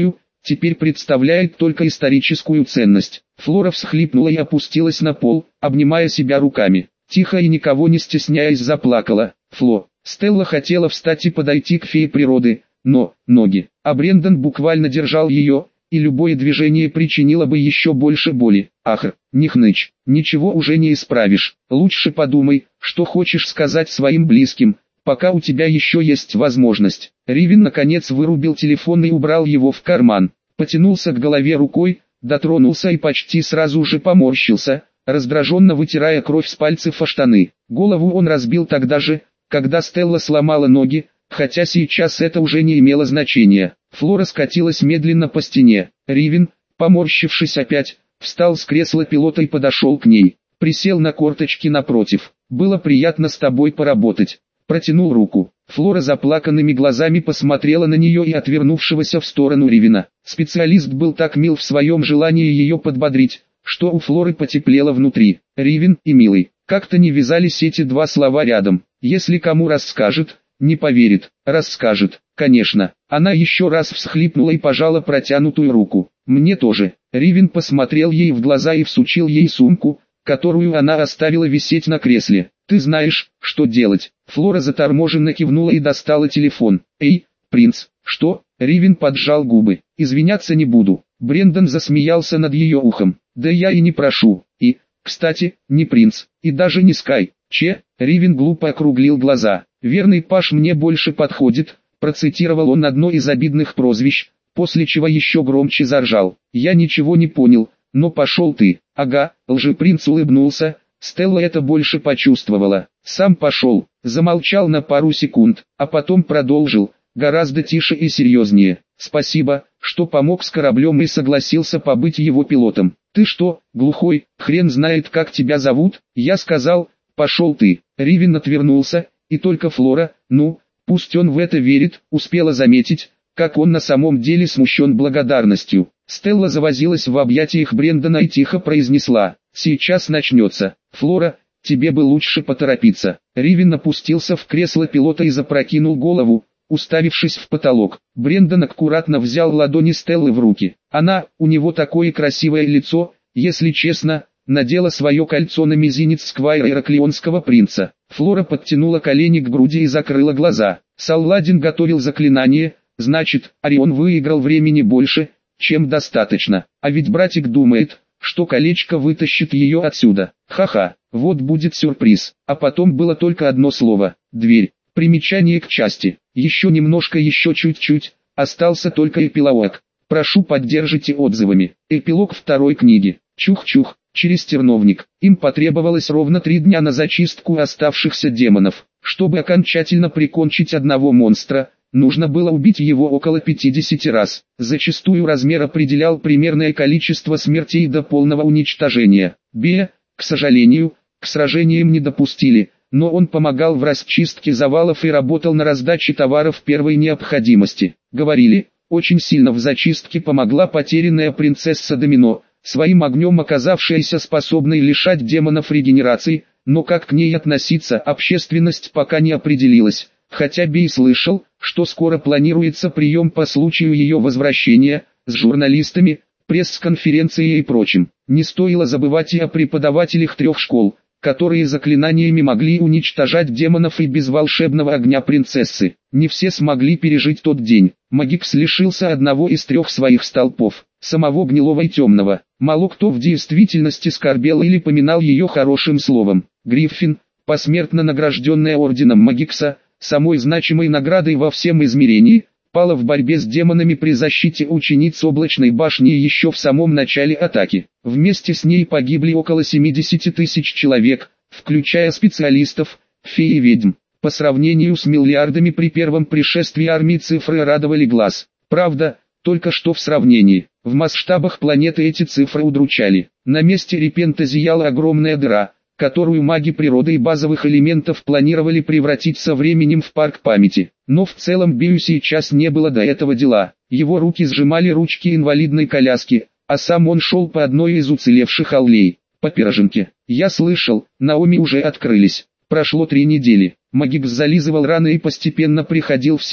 теперь представляет только историческую ценность. Флора всхлипнула и опустилась на пол, обнимая себя руками. Тихо и никого не стесняясь заплакала. Фло. Стелла хотела встать и подойти к фее природы, но, ноги. А Брендон буквально держал ее, и любое движение причинило бы еще больше боли. Ах, не хнычь, ничего уже не исправишь. Лучше подумай, что хочешь сказать своим близким, пока у тебя еще есть возможность. Ривен наконец вырубил телефон и убрал его в карман. Потянулся к голове рукой, дотронулся и почти сразу же поморщился, раздраженно вытирая кровь с пальцев о штаны. Голову он разбил тогда же, когда Стелла сломала ноги, хотя сейчас это уже не имело значения. Флора скатилась медленно по стене. Ривен, поморщившись опять, встал с кресла пилота и подошел к ней. Присел на корточки напротив. «Было приятно с тобой поработать». Протянул руку. Флора заплаканными глазами посмотрела на нее и отвернувшегося в сторону Ривена. Специалист был так мил в своем желании ее подбодрить, что у Флоры потеплело внутри. Ривен и милый. Как-то не вязались эти два слова рядом. Если кому расскажет, не поверит. Расскажет, конечно. Она еще раз всхлипнула и пожала протянутую руку. «Мне тоже». Ривен посмотрел ей в глаза и всучил ей сумку, которую она оставила висеть на кресле. «Ты знаешь, что делать». Флора заторможенно кивнула и достала телефон. «Эй, принц». «Что?» Ривен поджал губы. «Извиняться не буду». Брендон засмеялся над ее ухом. «Да я и не прошу. И, кстати, не принц, и даже не Скай. Че?» Ривен глупо округлил глаза. «Верный паш мне больше подходит», процитировал он одно из обидных прозвищ, после чего еще громче заржал. «Я ничего не понял, но пошел ты». «Ага», лжепринц улыбнулся, Стелла это больше почувствовала. «Сам пошел», замолчал на пару секунд, а потом продолжил, гораздо тише и серьезнее. «Спасибо, что помог с кораблем и согласился побыть его пилотом». «Ты что, глухой, хрен знает как тебя зовут?» Я сказал, «пошел ты». Ривен отвернулся, и только Флора, ну, пусть он в это верит, успела заметить, как он на самом деле смущен благодарностью. Стелла завозилась в объятиях Брендона и тихо произнесла: «Сейчас начнется. Флора, тебе бы лучше поторопиться». Ривен опустился в кресло пилота и запрокинул голову, уставившись в потолок. Брендон аккуратно взял ладони Стеллы в руки. Она, у него такое красивое лицо, если честно, надела свое кольцо на мизинец сквайра ираклионского принца. Флора подтянула колени к груди и закрыла глаза. Салладин готовил заклинание, значит, Орион выиграл времени больше, чем достаточно. А ведь братик думает, что колечко вытащит ее отсюда. Ха-ха, вот будет сюрприз. А потом было только одно слово – дверь. Примечание к части. Еще немножко, еще чуть-чуть, остался только эпилог. Прошу, поддержите отзывами. Эпилог второй книги. Чух-чух, через терновник. Им потребовалось ровно три дня на зачистку оставшихся демонов. Чтобы окончательно прикончить одного монстра, нужно было убить его около пятидесяти раз. Зачастую размер определял примерное количество смертей до полного уничтожения. Бея, к сожалению, к сражениям не допустили, но он помогал в расчистке завалов и работал на раздаче товаров первой необходимости. Говорили, очень сильно в зачистке помогла потерянная принцесса Домино, своим огнем оказавшаяся способной лишать демонов регенерации, но как к ней относиться общественность пока не определилась, хотя Бей слышал, что скоро планируется прием по случаю ее возвращения, с журналистами, пресс-конференцией и прочим. Не стоило забывать и о преподавателях трех школ, которые заклинаниями могли уничтожать демонов и без волшебного огня принцессы. Не все смогли пережить тот день. Магикс лишился одного из трех своих столпов, самого гнилого и темного. Мало кто в действительности скорбел или поминал ее хорошим словом. Гриффин, посмертно награжденная орденом Магикса, самой значимой наградой во всем измерении, пала в борьбе с демонами при защите учениц Облачной башни еще в самом начале атаки. Вместе с ней погибли около семидесяти тысяч человек, включая специалистов, фей и ведьм. По сравнению с миллиардами при первом пришествии армии цифры радовали глаз. Правда, только что в сравнении. В масштабах планеты эти цифры удручали. На месте Репента зияла огромная дыра, которую маги природы и базовых элементов планировали превратить со временем в парк памяти. Но в целом Бию сейчас не было до этого дела. Его руки сжимали ручки инвалидной коляски, а сам он шел по одной из уцелевших аллей, по пироженке. Я слышал, Наоми уже открылись. Прошло три недели. Магикс зализывал раны и постепенно приходил в себя.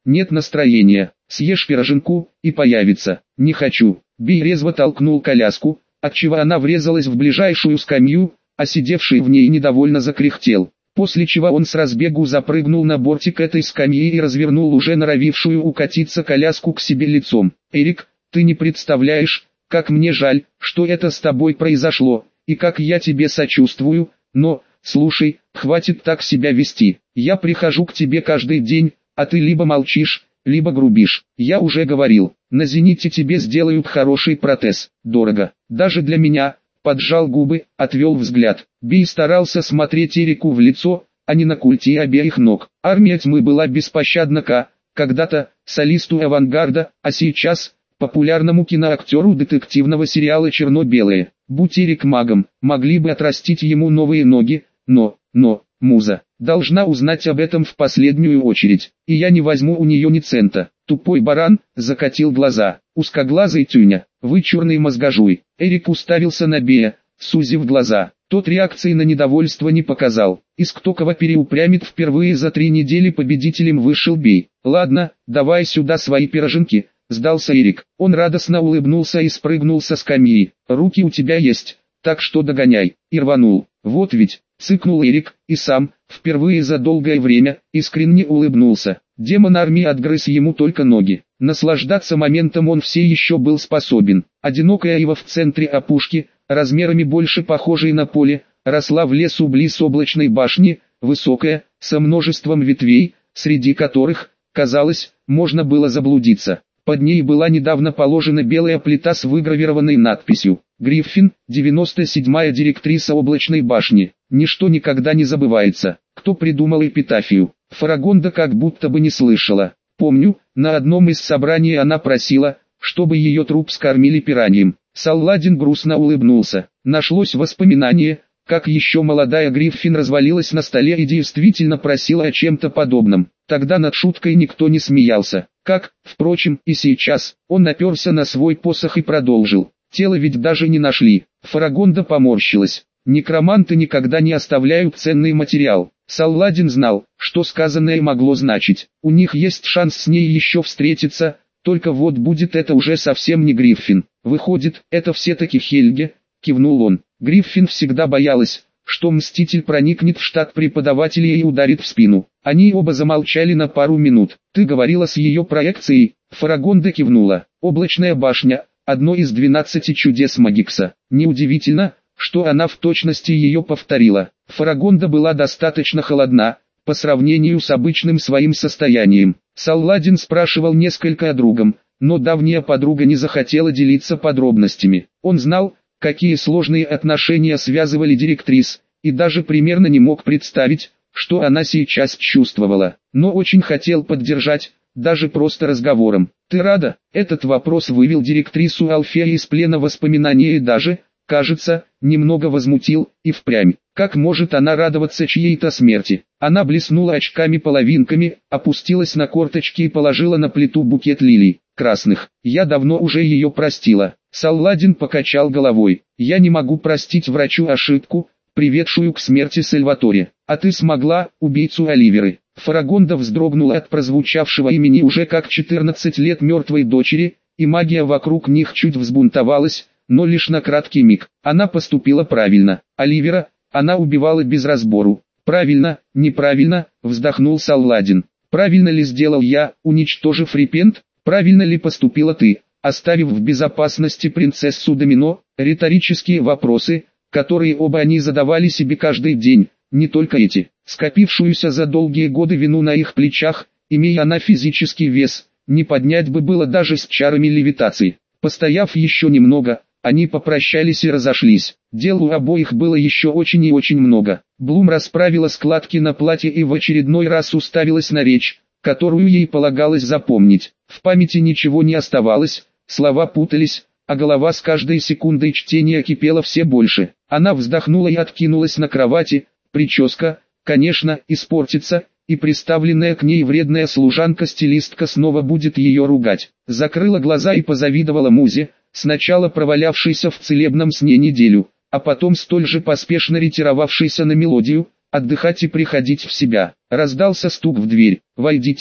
Нет настроения. Съешь пироженку, и появится. Не хочу. Бей резво толкнул коляску, отчего она врезалась в ближайшую скамью, а сидевший в ней недовольно закряхтел. После чего он с разбегу запрыгнул на бортик этой скамьи и развернул уже норовившую укатиться коляску к себе лицом. «Эрик, ты не представляешь, как мне жаль, что это с тобой произошло, и как я тебе сочувствую, но, слушай, хватит так себя вести. Я прихожу к тебе каждый день, а ты либо молчишь, либо грубишь. Я уже говорил, на «Зените» тебе сделают хороший протез. Дорого. Даже для меня». Поджал губы, отвел взгляд. Бей старался смотреть Эрику в лицо, а не на культи обеих ног. Армия тьмы была беспощадна к, когда-то, солисту авангарда, а сейчас, популярному киноактеру детективного сериала «Черно-белое». Будь Эрик магом, могли бы отрастить ему новые ноги, но, но, муза, должна узнать об этом в последнюю очередь, и я не возьму у нее ни цента. Тупой баран, закатил глаза, узкоглазый тюня, вычурный мозгожуй. Эрик уставился на Бея, сузив глаза. Тот реакции на недовольство не показал. Из кто кого переупрямит, впервые за три недели победителем вышел Бей. «Ладно, давай сюда свои пироженки», сдался Эрик. Он радостно улыбнулся и спрыгнул со скамьи. «Руки у тебя есть, так что догоняй», и рванул. «Вот ведь», цыкнул Эрик, и сам, впервые за долгое время, искренне улыбнулся. Демон армии отгрыз ему только ноги. Наслаждаться моментом он все еще был способен. Одинокая ива в центре опушки, размерами больше похожей на поле, росла в лесу близ облачной башни, высокая, со множеством ветвей, среди которых, казалось, можно было заблудиться. Под ней была недавно положена белая плита с выгравированной надписью «Гриффин, девяносто седьмая директриса облачной башни». Ничто никогда не забывается. Кто придумал эпитафию? Фарагонда как будто бы не слышала. Помню, на одном из собраний она просила, чтобы ее труп скормили пираньям. Салладин грустно улыбнулся. Нашлось воспоминание, как еще молодая Гриффин развалилась на столе и действительно просила о чем-то подобном. Тогда над шуткой никто не смеялся. Как, впрочем, и сейчас. Он наперся на свой посох и продолжил. Тело ведь даже не нашли. Фарагонда поморщилась. Некроманты никогда не оставляют ценный материал. Салладин знал, что сказанное могло значить. У них есть шанс с ней еще встретиться, только вот будет это уже совсем не Гриффин. Выходит, это все-таки Хельге, кивнул он. Гриффин всегда боялась, что Мститель проникнет в штат преподавателей и ударит в спину. Они оба замолчали на пару минут. «Ты говорила с ее проекцией?» Фарагонда кивнула. «Облачная башня, одно из двенадцати чудес Магикса. Неудивительно, что она в точности ее повторила. Фарагонда была достаточно холодна, по сравнению с обычным своим состоянием. Салладин спрашивал несколько о другом, но давняя подруга не захотела делиться подробностями. Он знал, какие сложные отношения связывали директрис, и даже примерно не мог представить, что она сейчас чувствовала, но очень хотел поддержать, даже просто разговором. «Ты рада?» Этот вопрос вывел директрису Алфея из плена воспоминаний и даже, кажется, немного возмутил, и впрямь. Как может она радоваться чьей-то смерти? Она блеснула очками-половинками, опустилась на корточки и положила на плиту букет лилий, красных. «Я давно уже ее простила». Салладин покачал головой. «Я не могу простить врачу ошибку, приведшую к смерти Сальваторе. А ты смогла, убийцу Оливеры». Фарагонда вздрогнула от прозвучавшего имени уже как четырнадцать лет мертвой дочери, и магия вокруг них чуть взбунтовалась, но лишь на краткий миг. Она поступила правильно. Оливера, она убивала без разбору. «Правильно, неправильно», вздохнул Салладин. «Правильно ли сделал я, уничтожив Репент? Правильно ли поступила ты, оставив в безопасности принцессу Домино?» Риторические вопросы, которые оба они задавали себе каждый день, не только эти. Скопившуюся за долгие годы вину на их плечах, имея она физический вес, не поднять бы было даже с чарами левитации. Постояв еще немного, они попрощались и разошлись. Дел у обоих было еще очень и очень много. Блум расправила складки на платье и в очередной раз уставилась на речь, которую ей полагалось запомнить. В памяти ничего не оставалось, слова путались, а голова с каждой секундой чтения кипела все больше. Она вздохнула и откинулась на кровати. Прическа, конечно, испортится, и приставленная к ней вредная служанка-стилистка снова будет ее ругать. Закрыла глаза и позавидовала музе, сначала провалявшейся в целебном сне неделю, а потом столь же поспешно ретировавшейся на мелодию, отдыхать и приходить в себя. Раздался стук в дверь. «Войдите»,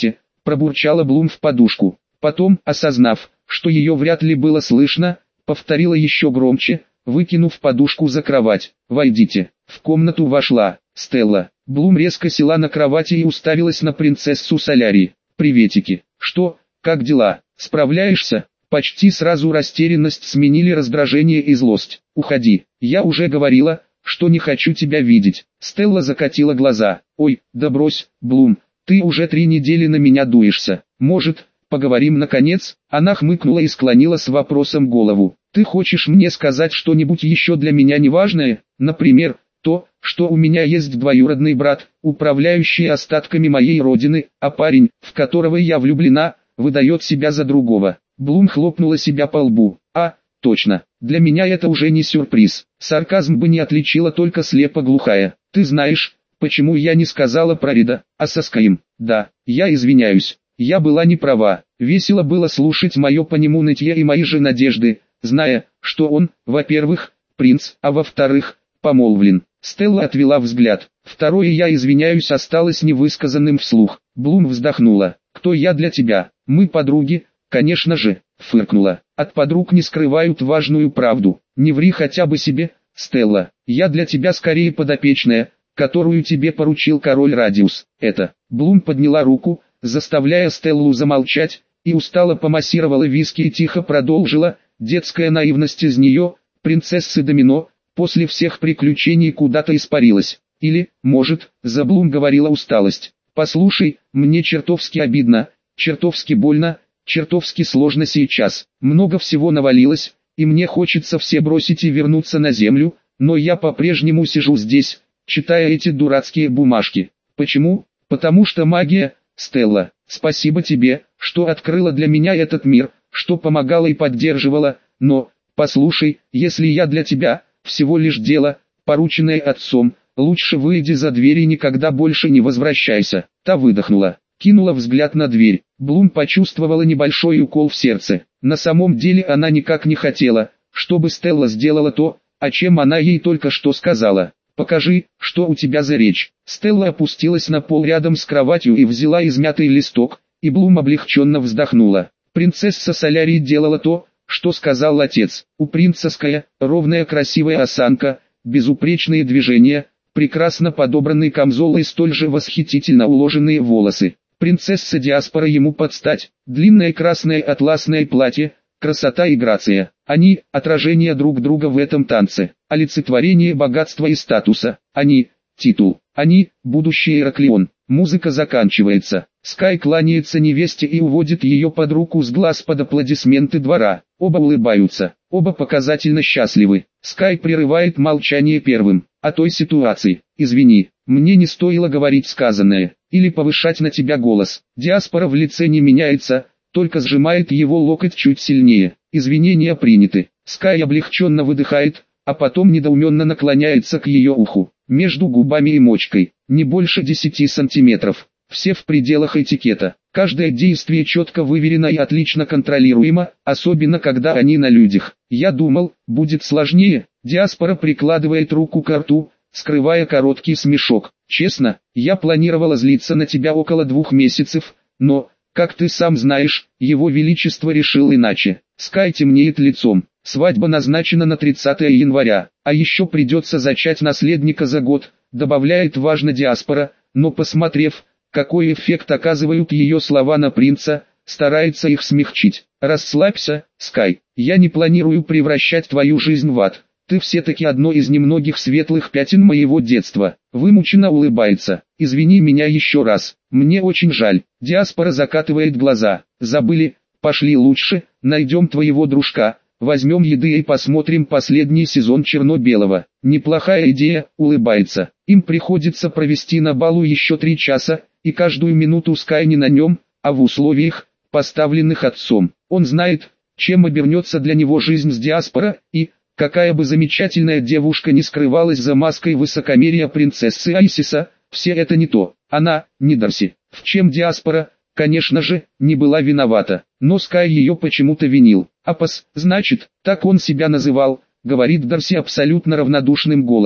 пробурчала Блум в подушку. Потом, осознав, что ее вряд ли было слышно, повторила еще громче, выкинув подушку за кровать. «Войдите». В комнату вошла Стелла. Блум резко села на кровати и уставилась на принцессу Солярии. «Приветики. Что, как дела? Справляешься?» Почти сразу растерянность сменили раздражение и злость. «Уходи. Я уже говорила, что не хочу тебя видеть». Стелла закатила глаза. «Ой, да брось, Блум, ты уже три недели на меня дуешься. Может, поговорим наконец?» Она хмыкнула и склонила с вопросом голову. «Ты хочешь мне сказать что-нибудь еще для меня неважное? Например, то, что у меня есть двоюродный брат, управляющий остатками моей родины, а парень, в которого я влюблена, выдает себя за другого». Блум хлопнула себя по лбу. «А, точно, для меня это уже не сюрприз. Сарказм бы не отличила только слепо-глухая. Ты знаешь, почему я не сказала про Рида, а со Скайем? Да, я извиняюсь, я была не права. Весело было слушать мое по нему нытье и мои же надежды, зная, что он, во-первых, принц, а во-вторых, помолвлен». Стелла отвела взгляд. Второе «я извиняюсь» осталось невысказанным вслух. Блум вздохнула. «Кто я для тебя? Мы подруги?» «Конечно же», — фыркнула. «От подруг не скрывают важную правду. Не ври хотя бы себе, Стелла. Я для тебя скорее подопечная, которую тебе поручил король Радиус. Это». Блум подняла руку, заставляя Стеллу замолчать, и устало помассировала виски и тихо продолжила. «Детская наивность из нее, принцессы Домино, после всех приключений куда-то испарилась. Или, может, за Блум говорила усталость. Послушай, мне чертовски обидно, чертовски больно, чертовски сложно сейчас. Много всего навалилось, и мне хочется все бросить и вернуться на землю, но я по-прежнему сижу здесь, читая эти дурацкие бумажки. Почему? Потому что магия, Стелла. Спасибо тебе, что открыла для меня этот мир, что помогала и поддерживала, но, послушай, если я для тебя, всего лишь дело, порученное отцом, лучше выйди за дверь и никогда больше не возвращайся». Та выдохнула, кинула взгляд на дверь. Блум почувствовала небольшой укол в сердце. На самом деле она никак не хотела, чтобы Стелла сделала то, о чем она ей только что сказала. «Покажи, что у тебя за речь». Стелла опустилась на пол рядом с кроватью и взяла измятый листок, и Блум облегченно вздохнула. Принцесса Солярии делала то, что сказал отец. У принца Ская ровная красивая осанка, безупречные движения, прекрасно подобранный камзол и столь же восхитительно уложенные волосы. Принцесса Диаспора ему подстать, длинное красное атласное платье, красота и грация. Они – отражение друг друга в этом танце, олицетворение богатства и статуса. Они – титул, они – будущий Ираклион. Музыка заканчивается. Скай кланяется невесте и уводит ее под руку с глаз под аплодисменты двора. Оба улыбаются, оба показательно счастливы. Скай прерывает молчание первым. «О той ситуации, извини, мне не стоило говорить сказанное, или повышать на тебя голос». Диаспора в лице не меняется, только сжимает его локоть чуть сильнее. «Извинения приняты». Скай облегченно выдыхает, а потом недоуменно наклоняется к ее уху. Между губами и мочкой, не больше десяти сантиметров. Все в пределах этикета. Каждое действие четко выверено и отлично контролируемо, особенно когда они на людях. «Я думал, будет сложнее». Диаспора прикладывает руку к рту, скрывая короткий смешок. «Честно, я планировала злиться на тебя около двух месяцев, но, как ты сам знаешь, его величество решил иначе». Скай темнеет лицом. «Свадьба назначена на тридцатое января, а еще придется зачать наследника за год», добавляет важно Диаспора, но посмотрев, какой эффект оказывают ее слова на принца, старается их смягчить. «Расслабься, Скай, я не планирую превращать твою жизнь в ад. Ты все-таки одно из немногих светлых пятен моего детства». Вымученно улыбается. «Извини меня еще раз, мне очень жаль». Диаспора закатывает глаза. «Забыли? Пошли лучше, найдем твоего дружка, возьмем еды и посмотрим последний сезон Черно-Белого». «Неплохая идея», улыбается. Им приходится провести на балу еще три часа, и каждую минуту Скай не на нем, а в условиях, поставленных отцом. Он знает, чем обернется для него жизнь с Диаспора, и, какая бы замечательная девушка ни скрывалась за маской высокомерия принцессы Айсиса, все это не то. Она, не Дарси. В чем Диаспора, конечно же, не была виновата, но Скай ее почему-то винил. «Апос, значит, так он себя называл», говорит Дарси абсолютно равнодушным голосом.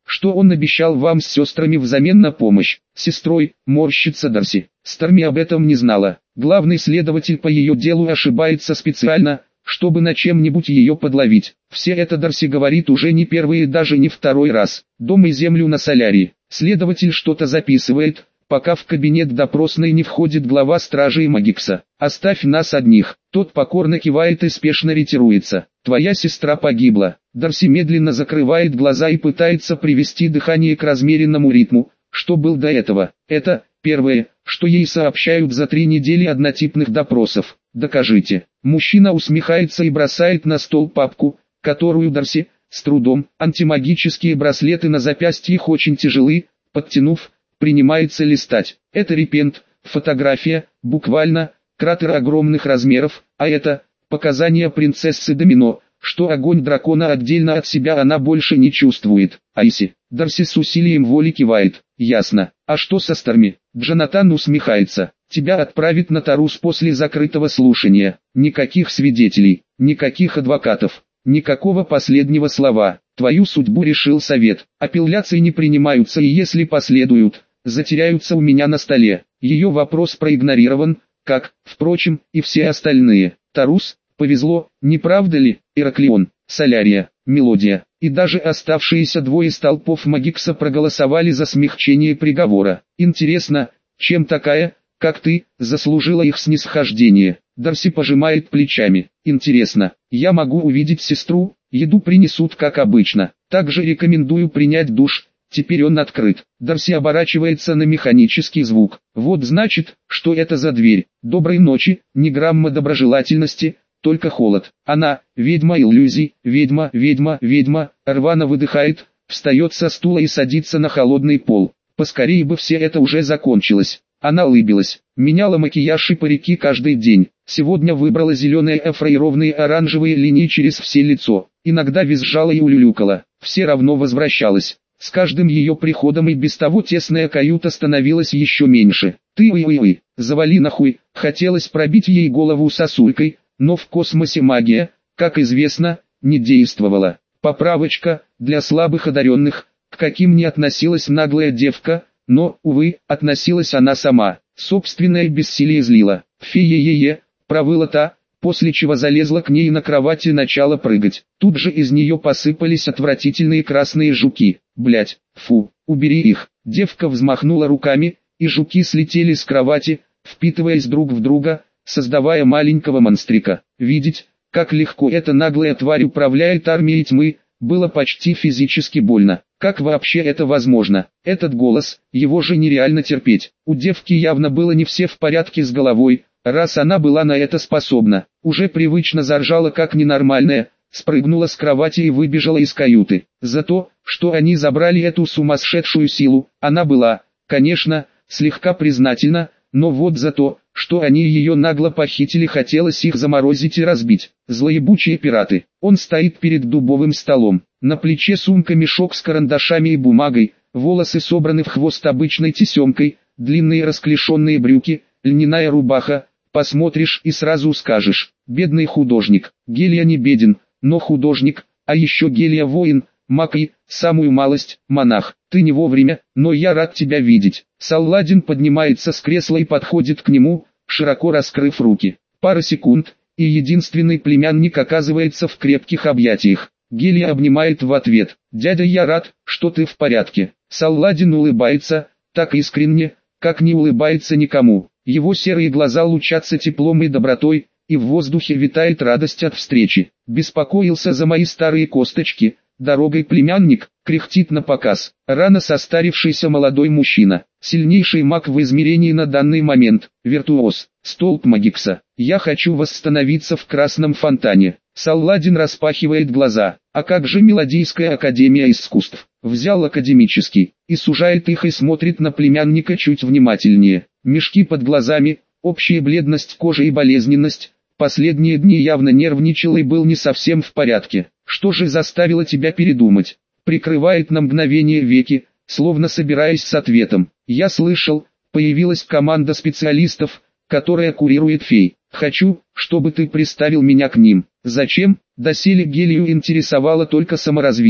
что он обещал вам с сестрами взамен на помощь. Сестрой, морщится Дарси. Старми об этом не знала. Главный следователь по ее делу ошибается специально, чтобы на чем-нибудь ее подловить. Все это Дарси говорит уже не первый и даже не второй раз. Дом и землю на солярии. Следователь что-то записывает, пока в кабинет допросной не входит глава стражи Магикса. «Оставь нас одних». Тот покорно кивает и спешно ретируется. «Твоя сестра погибла». Дарси медленно закрывает глаза и пытается привести дыхание к размеренному ритму, что был до этого. Это первое, что ей сообщают за три недели однотипных допросов. «Докажите». Мужчина усмехается и бросает на стол папку, которую Дарси, с трудом, антимагические браслеты на запястьях очень тяжелы, подтянув, принимается листать. Это репент, фотография, буквально, кратер огромных размеров, а это, показания принцессы Домино, что огонь дракона отдельно от себя она больше не чувствует. Айси, Дарси с усилием воли кивает. Ясно. А что со Старми? Джонатан усмехается. Тебя отправят на Тарус после закрытого слушания. Никаких свидетелей, никаких адвокатов, никакого последнего слова. Твою судьбу решил совет. Апелляции не принимаются и если последуют, затеряются у меня на столе. Ее вопрос проигнорирован, как, впрочем, и все остальные. Тарус, повезло, не правда ли? Ираклион, Солярия, Мелодия и даже оставшиеся двое столпов Магикса проголосовали за смягчение приговора. Интересно, чем такая, как ты, заслужила их снисхождение? Дарси пожимает плечами. Интересно, я могу увидеть сестру? Еду принесут как обычно. Также рекомендую принять душ. Теперь он открыт. Дарси оборачивается на механический звук. Вот значит, что это за дверь. Доброй ночи, ни грамма доброжелательности, только холод. Она, ведьма иллюзий, ведьма, ведьма, ведьма, рвано выдыхает, встает со стула и садится на холодный пол. Поскорее бы все это уже закончилось. Она улыбилась, меняла макияж и парики каждый день. Сегодня выбрала зеленые афро и ровные оранжевые линии через все лицо. Иногда визжала и улюлюкала. Все равно возвращалась. С каждым ее приходом и без того тесная каюта становилась еще меньше. Ты уй-уй-уй, завали нахуй. Хотелось пробить ей голову сосулькой, но в космосе магия, как известно, не действовала. Поправочка, для слабых одаренных, к каким не относилась наглая девка, но, увы, относилась она сама. Собственное бессилие злило. Фе-е-е-е, провыла та, после чего залезла к ней на кровать и начала прыгать. Тут же из нее посыпались отвратительные красные жуки. Блять, фу, убери их. Девка взмахнула руками, и жуки слетели с кровати, впитываясь друг в друга, создавая маленького монстрика. Видеть, как легко эта наглая тварь управляет армией тьмы, было почти физически больно. Как вообще это возможно? Этот голос, его же нереально терпеть. У девки явно было не все в порядке с головой, раз она была на это способна. Уже привычно заржала как ненормальная, спрыгнула с кровати и выбежала из каюты. За то, что они забрали эту сумасшедшую силу, она была, конечно, слегка признательна, но вот за то, что они ее нагло похитили, хотелось их заморозить и разбить. Злоебучие пираты. Он стоит перед дубовым столом. На плече сумка-мешок с карандашами и бумагой, волосы собраны в хвост обычной тесемкой, длинные расклешенные брюки, льняная рубаха. Посмотришь и сразу скажешь: бедный художник. Гелия не беден, но художник, а еще Гелия воин, маг и, самую малость, монах. Ты не вовремя, но я рад тебя видеть. Салладин поднимается с кресла и подходит к нему, широко раскрыв руки. Пара секунд, и единственный племянник оказывается в крепких объятиях. Гелия обнимает в ответ. «Дядя, я рад, что ты в порядке». Салладин улыбается, так искренне, как не улыбается никому. Его серые глаза лучатся теплом и добротой, и в воздухе витает радость от встречи. «Беспокоился за мои старые косточки, дорогой племянник», кряхтит на показ. Рано состарившийся молодой мужчина, сильнейший маг в измерении на данный момент, виртуоз, столб Магикса. «Я хочу восстановиться в красном фонтане». Салладин распахивает глаза. А как же Мелодийская академия искусств? Взял академический, и сужает их и смотрит на племянника чуть внимательнее. Мешки под глазами, общая бледность кожи и болезненность. Последние дни явно нервничал и был не совсем в порядке. Что же заставило тебя передумать? Прикрывает на мгновение веки, словно собираясь с ответом. Я слышал, появилась команда специалистов, которая курирует фей. Хочу, чтобы ты приставил меня к ним. Зачем? Доселе Гелию интересовало только саморазвитие.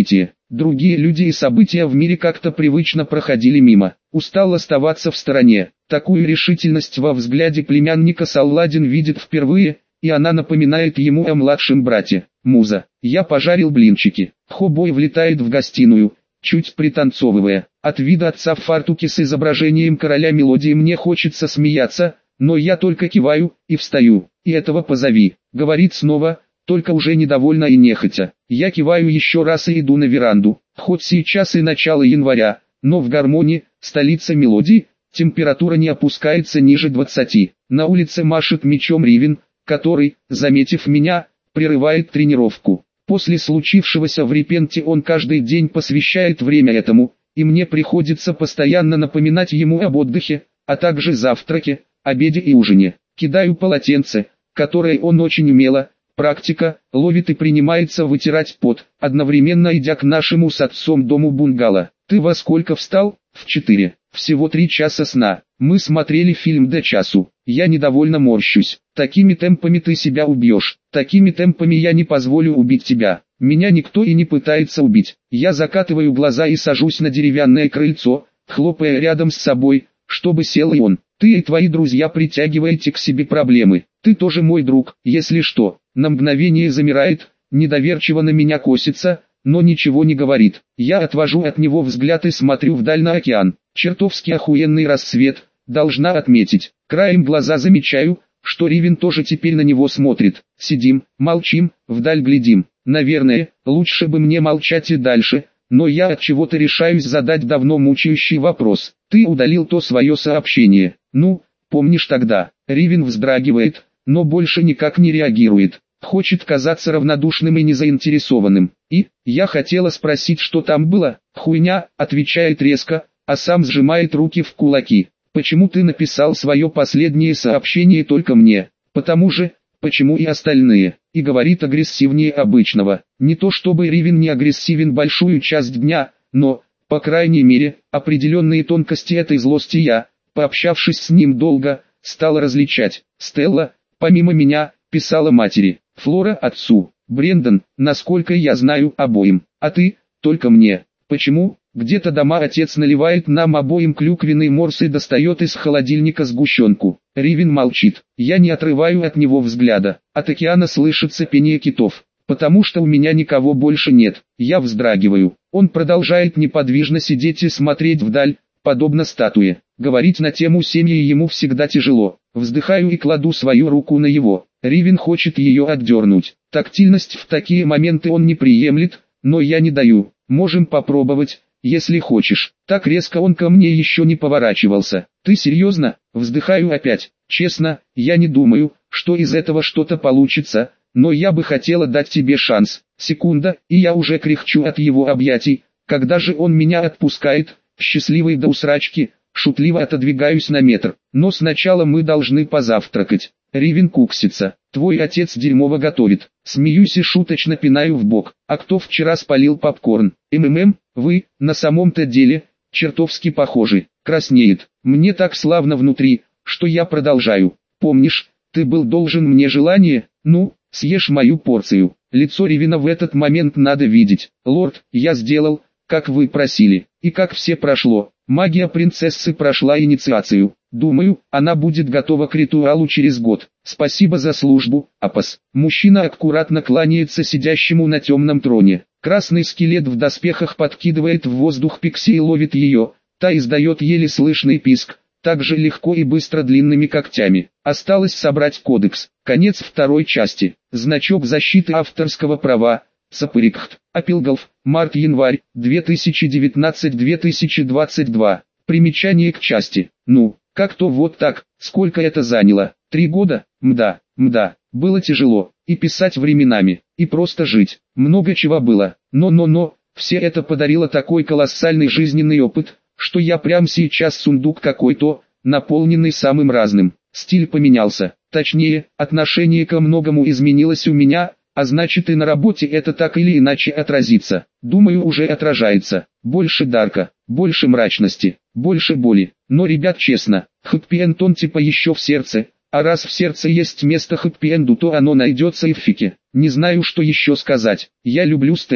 Другие люди и события в мире как-то привычно проходили мимо. Устал оставаться в стороне. Такую решительность во взгляде племянника Салладин видит впервые, и она напоминает ему о младшем брате. Муза. Я пожарил блинчики. Хобой влетает в гостиную, чуть пританцовывая. От вида отца в фартуке с изображением короля мелодии мне хочется смеяться, но я только киваю и встаю. И этого позови. Говорит снова, только уже недовольно и нехотя. Я киваю еще раз и иду на веранду. Хоть сейчас и начало января, но в Гармонии, столица мелодии, температура не опускается ниже двадцати. На улице машет мечом Ривен, который, заметив меня, прерывает тренировку. После случившегося в Репенте он каждый день посвящает время этому, и мне приходится постоянно напоминать ему об отдыхе, а также завтраке, обеде и ужине. Кидаю полотенце, которое он очень умело, практика, ловит и принимается вытирать пот, одновременно идя к нашему с отцом дому бунгало. «Ты во сколько встал?» «В четыре. Всего три часа сна. Мы смотрели фильм до часу. Я недовольно морщусь. Такими темпами ты себя убьешь. Такими темпами я не позволю убить тебя. Меня никто и не пытается убить». Я закатываю глаза и сажусь на деревянное крыльцо, хлопая рядом с собой, чтобы сел и он. «Ты и твои друзья притягиваете к себе проблемы. Ты тоже мой друг, если что». На мгновение замирает, недоверчиво на меня косится, но ничего не говорит. Я отвожу от него взгляд и смотрю вдаль на океан. Чертовски охуенный рассвет, должна отметить. Краем глаза замечаю, что Ривен тоже теперь на него смотрит. Сидим, молчим, вдаль глядим. Наверное, лучше бы мне молчать и дальше, но я от чего-то решаюсь задать давно мучающий вопрос. Ты удалил то свое сообщение. Ну, помнишь тогда? Ривен вздрагивает, но больше никак не реагирует. Хочет казаться равнодушным и незаинтересованным. И, я хотела спросить, что там было. Хуйня, отвечает резко, а сам сжимает руки в кулаки. Почему ты написал свое последнее сообщение только мне? Потому же, почему и остальные? И говорит агрессивнее обычного. Не то чтобы Ривен не агрессивен большую часть дня, но, по крайней мере, определенные тонкости этой злости я, пообщавшись с ним долго, стал различать. Стелла, помимо меня, писала матери. Флора отцу. Брендон, насколько я знаю, обоим. А ты, только мне. Почему? Где-то дома отец наливает нам обоим клюквенный морс и достает из холодильника сгущенку. Ривен молчит. Я не отрываю от него взгляда. От океана слышится пение китов. Потому что у меня никого больше нет. Я вздрагиваю. Он продолжает неподвижно сидеть и смотреть вдаль, подобно статуе. Говорить на тему семьи ему всегда тяжело. Вздыхаю и кладу свою руку на его. Ривен хочет ее отдернуть. Тактильность в такие моменты он не приемлет, но я не даю. Можем попробовать, если хочешь. Так резко он ко мне еще не поворачивался. Ты серьезно? Вздыхаю опять. Честно, я не думаю, что из этого что-то получится, но я бы хотела дать тебе шанс. Секунда, и я уже кряхчу от его объятий. Когда же он меня отпускает, счастливый до усрачки, шутливо отодвигаюсь на метр. Но сначала мы должны позавтракать. Ривен куксится. Твой отец дерьмово готовит. Смеюсь и шуточно пинаю в бок. А кто вчера спалил попкорн? МММ, вы, на самом-то деле, чертовски похожи. Краснеет. Мне так славно внутри, что я продолжаю. Помнишь, ты был должен мне желание? Ну, съешь мою порцию. Лицо Ривена в этот момент надо видеть. Лорд, я сделал, как вы просили. И как все прошло. Магия принцессы прошла инициацию. Думаю, она будет готова к ритуалу через год. Спасибо за службу, Апас. Мужчина аккуратно кланяется сидящему на темном троне. Красный скелет в доспехах подкидывает в воздух Пикси и ловит ее. Та издает еле слышный писк, так же легко и быстро длинными когтями. Осталось собрать кодекс. Конец второй части. Значок защиты авторского права. Цапырикхт. Апилгolf. Март-январь. две тысячи девятнадцать — две тысячи двадцать два. Примечание к части. Ну, как-то вот так. Сколько это заняло? Три года? Мда, мда. Было тяжело. И писать временами. И просто жить. Много чего было. Но-но-но. Все это подарило такой колоссальный жизненный опыт, что я прям сейчас сундук какой-то, наполненный самым разным. Стиль поменялся. Точнее, отношение ко многому изменилось у меня, а значит и на работе это так или иначе отразится. Думаю, уже отражается. Больше дарка, больше мрачности, больше боли. Но, ребят, честно, хэппи-энд он типа еще в сердце, а раз в сердце есть место хэппи-энду, то оно найдется и в фике. Не знаю, что еще сказать. Я люблю Стеллу.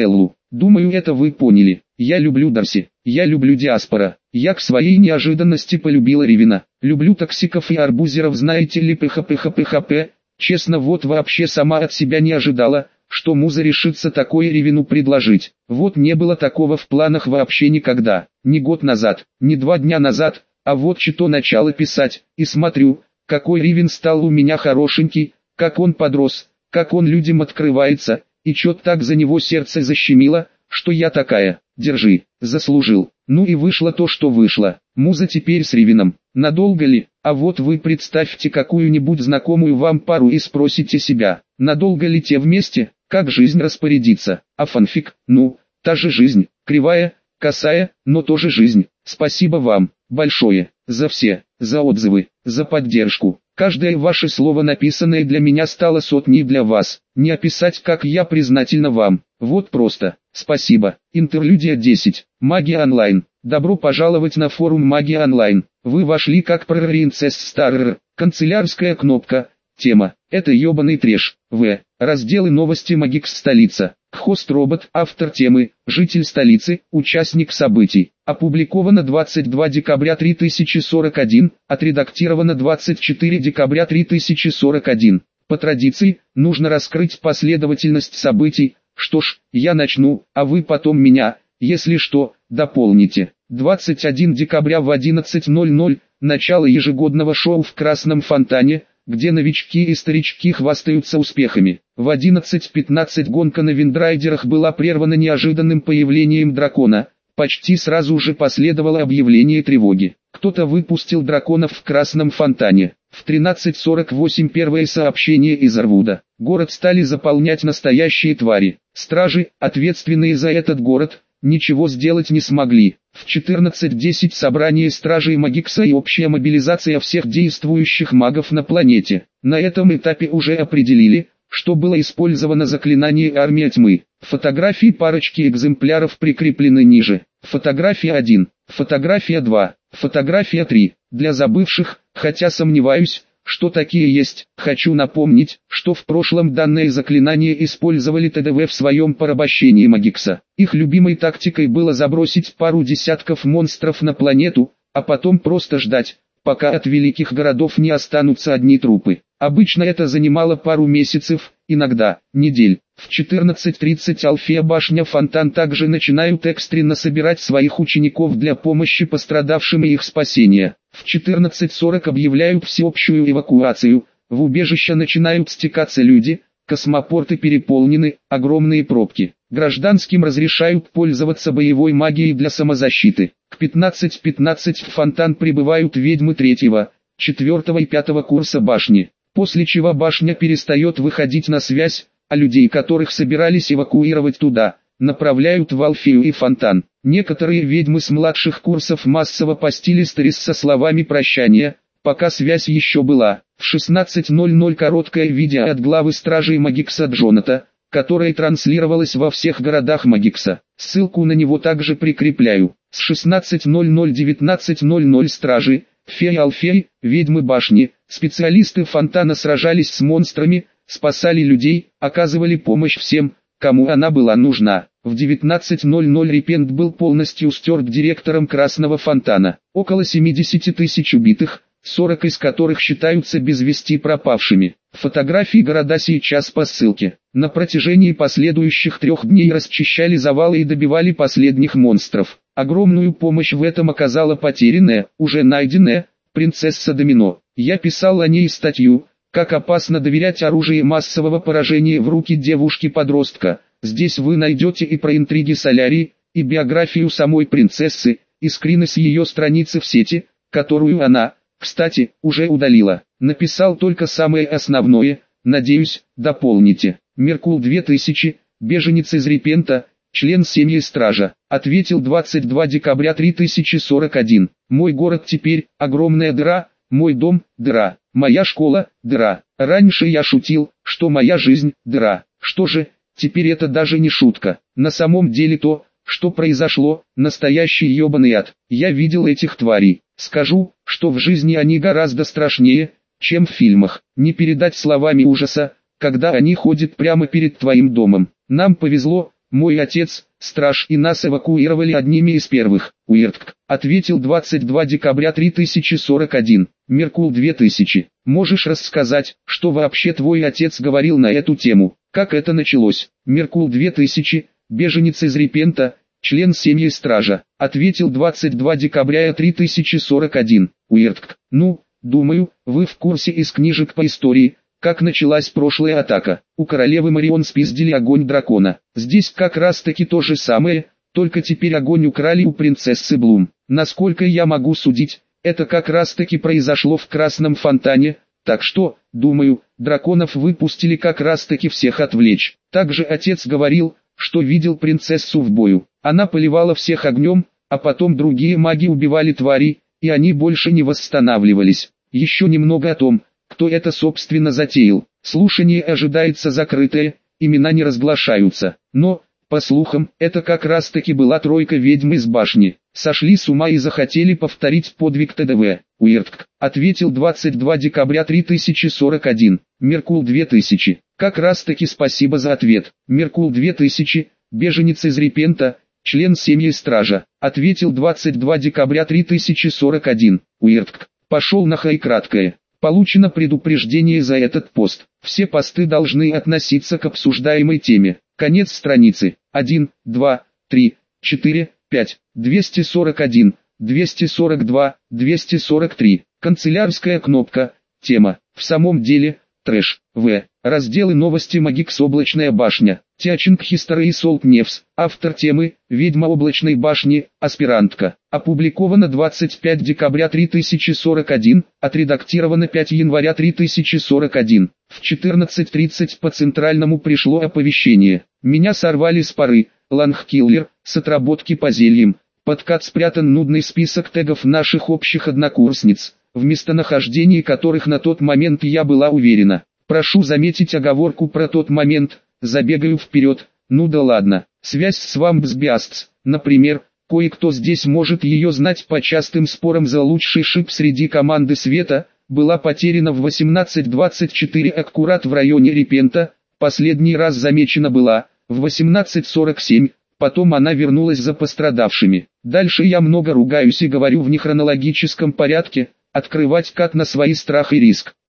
Думаю, это вы поняли. Я люблю Дарси. Я люблю диаспора. Я к своей неожиданности полюбила Ревина. Люблю токсиков и арбузеров, знаете ли, пх-пх-пх-пх. Честно, вот вообще сама от себя не ожидала, что муза решится такое Ревину предложить. Вот не было такого в планах вообще никогда. Ни год назад, ни два дня назад, а вот что начало писать, и смотрю, какой Ревин стал у меня хорошенький, как он подрос, как он людям открывается, и чё так за него сердце защемило, что я такая, держи, заслужил. Ну и вышло то, что вышло. Муза теперь с Ревином. Надолго ли? А вот вы представьте какую-нибудь знакомую вам пару и спросите себя, надолго ли те вместе, как жизнь распорядится. А фанфик, ну, та же жизнь, кривая, косая, но тоже жизнь. Спасибо вам большое за все, за отзывы, за поддержку. Каждое ваше слово, написанное для меня, стало сотней для вас. Не описать, как я признательна вам. Вот просто. Спасибо. Интерлюдия десять. Магия онлайн. Добро пожаловать на форум Магия онлайн. Вы вошли как проринцесс Старр. Канцелярская кнопка. Тема. Это ёбаный трэш. В. Разделы новости Магикс столица. Хост-робот, автор темы, житель столицы, участник событий. Опубликовано двадцать два декабря три тысячи сорок один, отредактировано двадцать четыре декабря три тысячи сорок один. По традиции, нужно раскрыть последовательность событий. Что ж, я начну, а вы потом меня, если что, дополните. двадцать первого декабря в одиннадцать ноль ноль, начало ежегодного шоу в Красном Фонтане, где новички и старички хвастаются успехами. В одиннадцать пятнадцать гонка на виндрайдерах была прервана неожиданным появлением дракона. Почти сразу же последовало объявление тревоги. Кто-то выпустил драконов в Красном Фонтане. В тринадцать сорок восемь первое сообщение из Арвуда. Город стали заполнять настоящие твари. Стражи, ответственные за этот город, ничего сделать не смогли. В четырнадцать десять собрание стражей Магикса и общая мобилизация всех действующих магов на планете. На этом этапе уже определили, что было использовано заклинание Армия Тьмы. Фотографии парочки экземпляров прикреплены ниже. Фотография один, фотография два, фотография три. Для забывших, хотя сомневаюсь, что такие есть, хочу напомнить, что в прошлом данное заклинание использовали ТДВ в своем порабощении Магикса. Их любимой тактикой было забросить пару десятков монстров на планету, а потом просто ждать, пока от великих городов не останутся одни трупы. Обычно это занимало пару месяцев, иногда недель. В четырнадцать тридцать Алфея башня Фонтан также начинают экстренно собирать своих учеников для помощи пострадавшим и их спасения. В четырнадцать сорок объявляют всеобщую эвакуацию, в убежище начинают стекаться люди, космопорты переполнены, огромные пробки. Гражданским разрешают пользоваться боевой магией для самозащиты. К пятнадцать пятнадцать в Фонтан прибывают ведьмы третьего, четвертого и пятого курса башни, после чего башня перестает выходить на связь, а людей, которых собирались эвакуировать туда, направляют в Алфею и Фонтан. Некоторые ведьмы с младших курсов массово постили сторис со словами прощания, пока связь еще была. В шестнадцать ноль ноль короткое видео от главы стражей Магикса Джоната, которое транслировалось во всех городах Магикса. Ссылку на него также прикрепляю. С шестнадцать ноль ноль девятнадцать ноль ноль стражи, Феи Алфей, ведьмы башни, специалисты Фонтана сражались с монстрами, спасали людей, оказывали помощь всем, кому она была нужна. В девятнадцать ноль ноль Репент был полностью стерт директором Красного Фонтана. Около семидесяти тысяч убитых, сорок из которых считаются без вести пропавшими. Фотографии города сейчас по ссылке. На протяжении последующих трех дней расчищали завалы и добивали последних монстров. Огромную помощь в этом оказала потерянная, уже найденная, принцесса Домино. Я писал о ней статью, как опасно доверять оружие массового поражения в руки девушки-подростка. Здесь вы найдете и про интриги Солярии, и биографию самой принцессы, и скрины с ее страницы в сети, которую она, кстати, уже удалила. Написал только самое основное, надеюсь, дополните. Меркул две тысячи, беженец из Репента, член семьи стража, ответил двадцать два декабря три тысячи сорок один. Мой город теперь огромная дыра, мой дом дыра, моя школа дыра. Раньше я шутил, что моя жизнь дыра. Что же, теперь это даже не шутка. На самом деле то, что произошло, настоящий ебаный ад. Я видел этих тварей. Скажу, что в жизни они гораздо страшнее, чем в фильмах. Не передать словами ужаса, когда они ходят прямо перед твоим домом. Нам повезло, мой отец, страж, и нас эвакуировали одними из первых. Уиртк ответил двадцать два декабря три тысячи сорок один. Меркул две тысячи. Можешь рассказать, что вообще твой отец говорил на эту тему? Как это началось? Меркул две тысячи. Беженец из Репента, член семьи стража, ответил двадцать два декабря три тысячи сорок один. Уиртк. Ну, думаю, вы в курсе из книжек по истории, как началась прошлая атака. У королевы Марион спиздили огонь дракона. Здесь как раз таки то же самое, только теперь огонь украли у принцессы Блум. Насколько я могу судить, это как раз таки произошло в Красном фонтане, так что, думаю, драконов выпустили как раз таки всех отвлечь. Также отец говорил, что видел принцессу в бою. Она поливала всех огнем, а потом другие маги убивали тварей, и они больше не восстанавливались. Еще немного о том, кто это собственно затеял. Слушание ожидается закрытое, имена не разглашаются. Но, по слухам, это как раз таки была тройка ведьм из башни. Сошли с ума и захотели повторить подвиг ТДВ. Уиртк ответил двадцать два декабря три тысячи сорок один. Меркул две тысячи. Как раз таки спасибо за ответ. Меркул две тысячи. Беженец из Репента, член семьи стража, ответил двадцать два декабря три тысячи сорок один. Уиртк пошел нахуй краткое. Получено предупреждение за этот пост. Все посты должны относиться к обсуждаемой теме. Конец страницы. один, два, три, четыре, пять, двести сорок один, двести сорок два, двести сорок три. Канцелярская кнопка. Тема. В самом деле, трэш. В. Разделы новости Магикс Облачная башня. Тячинг History и Солт Невс. Автор темы. Ведьма Облачной башни. Аспирантка. Опубликовано двадцать пятого декабря три тысячи сорок один. Отредактировано пятого января три тысячи сорок один. В четырнадцать тридцать по центральному пришло оповещение. Меня сорвали с пары. Лангкиллер. С отработки по зельям. Подкат спрятан нудный список тегов наших общих однокурсниц, в местонахождении которых на тот момент я была уверена. Прошу заметить оговорку про тот момент, забегаю вперед, ну да ладно. Связь с Вампсбиастс, например, кое-кто здесь может ее знать по частым спорам за лучший шип среди команды Света, была потеряна в восемнадцать двадцать четыре аккурат в районе Репента, последний раз замечена была, в восемнадцать сорок семь, потом она вернулась за пострадавшими. Дальше я много ругаюсь и говорю в нехронологическом порядке, открывать кат на свой страх и риск.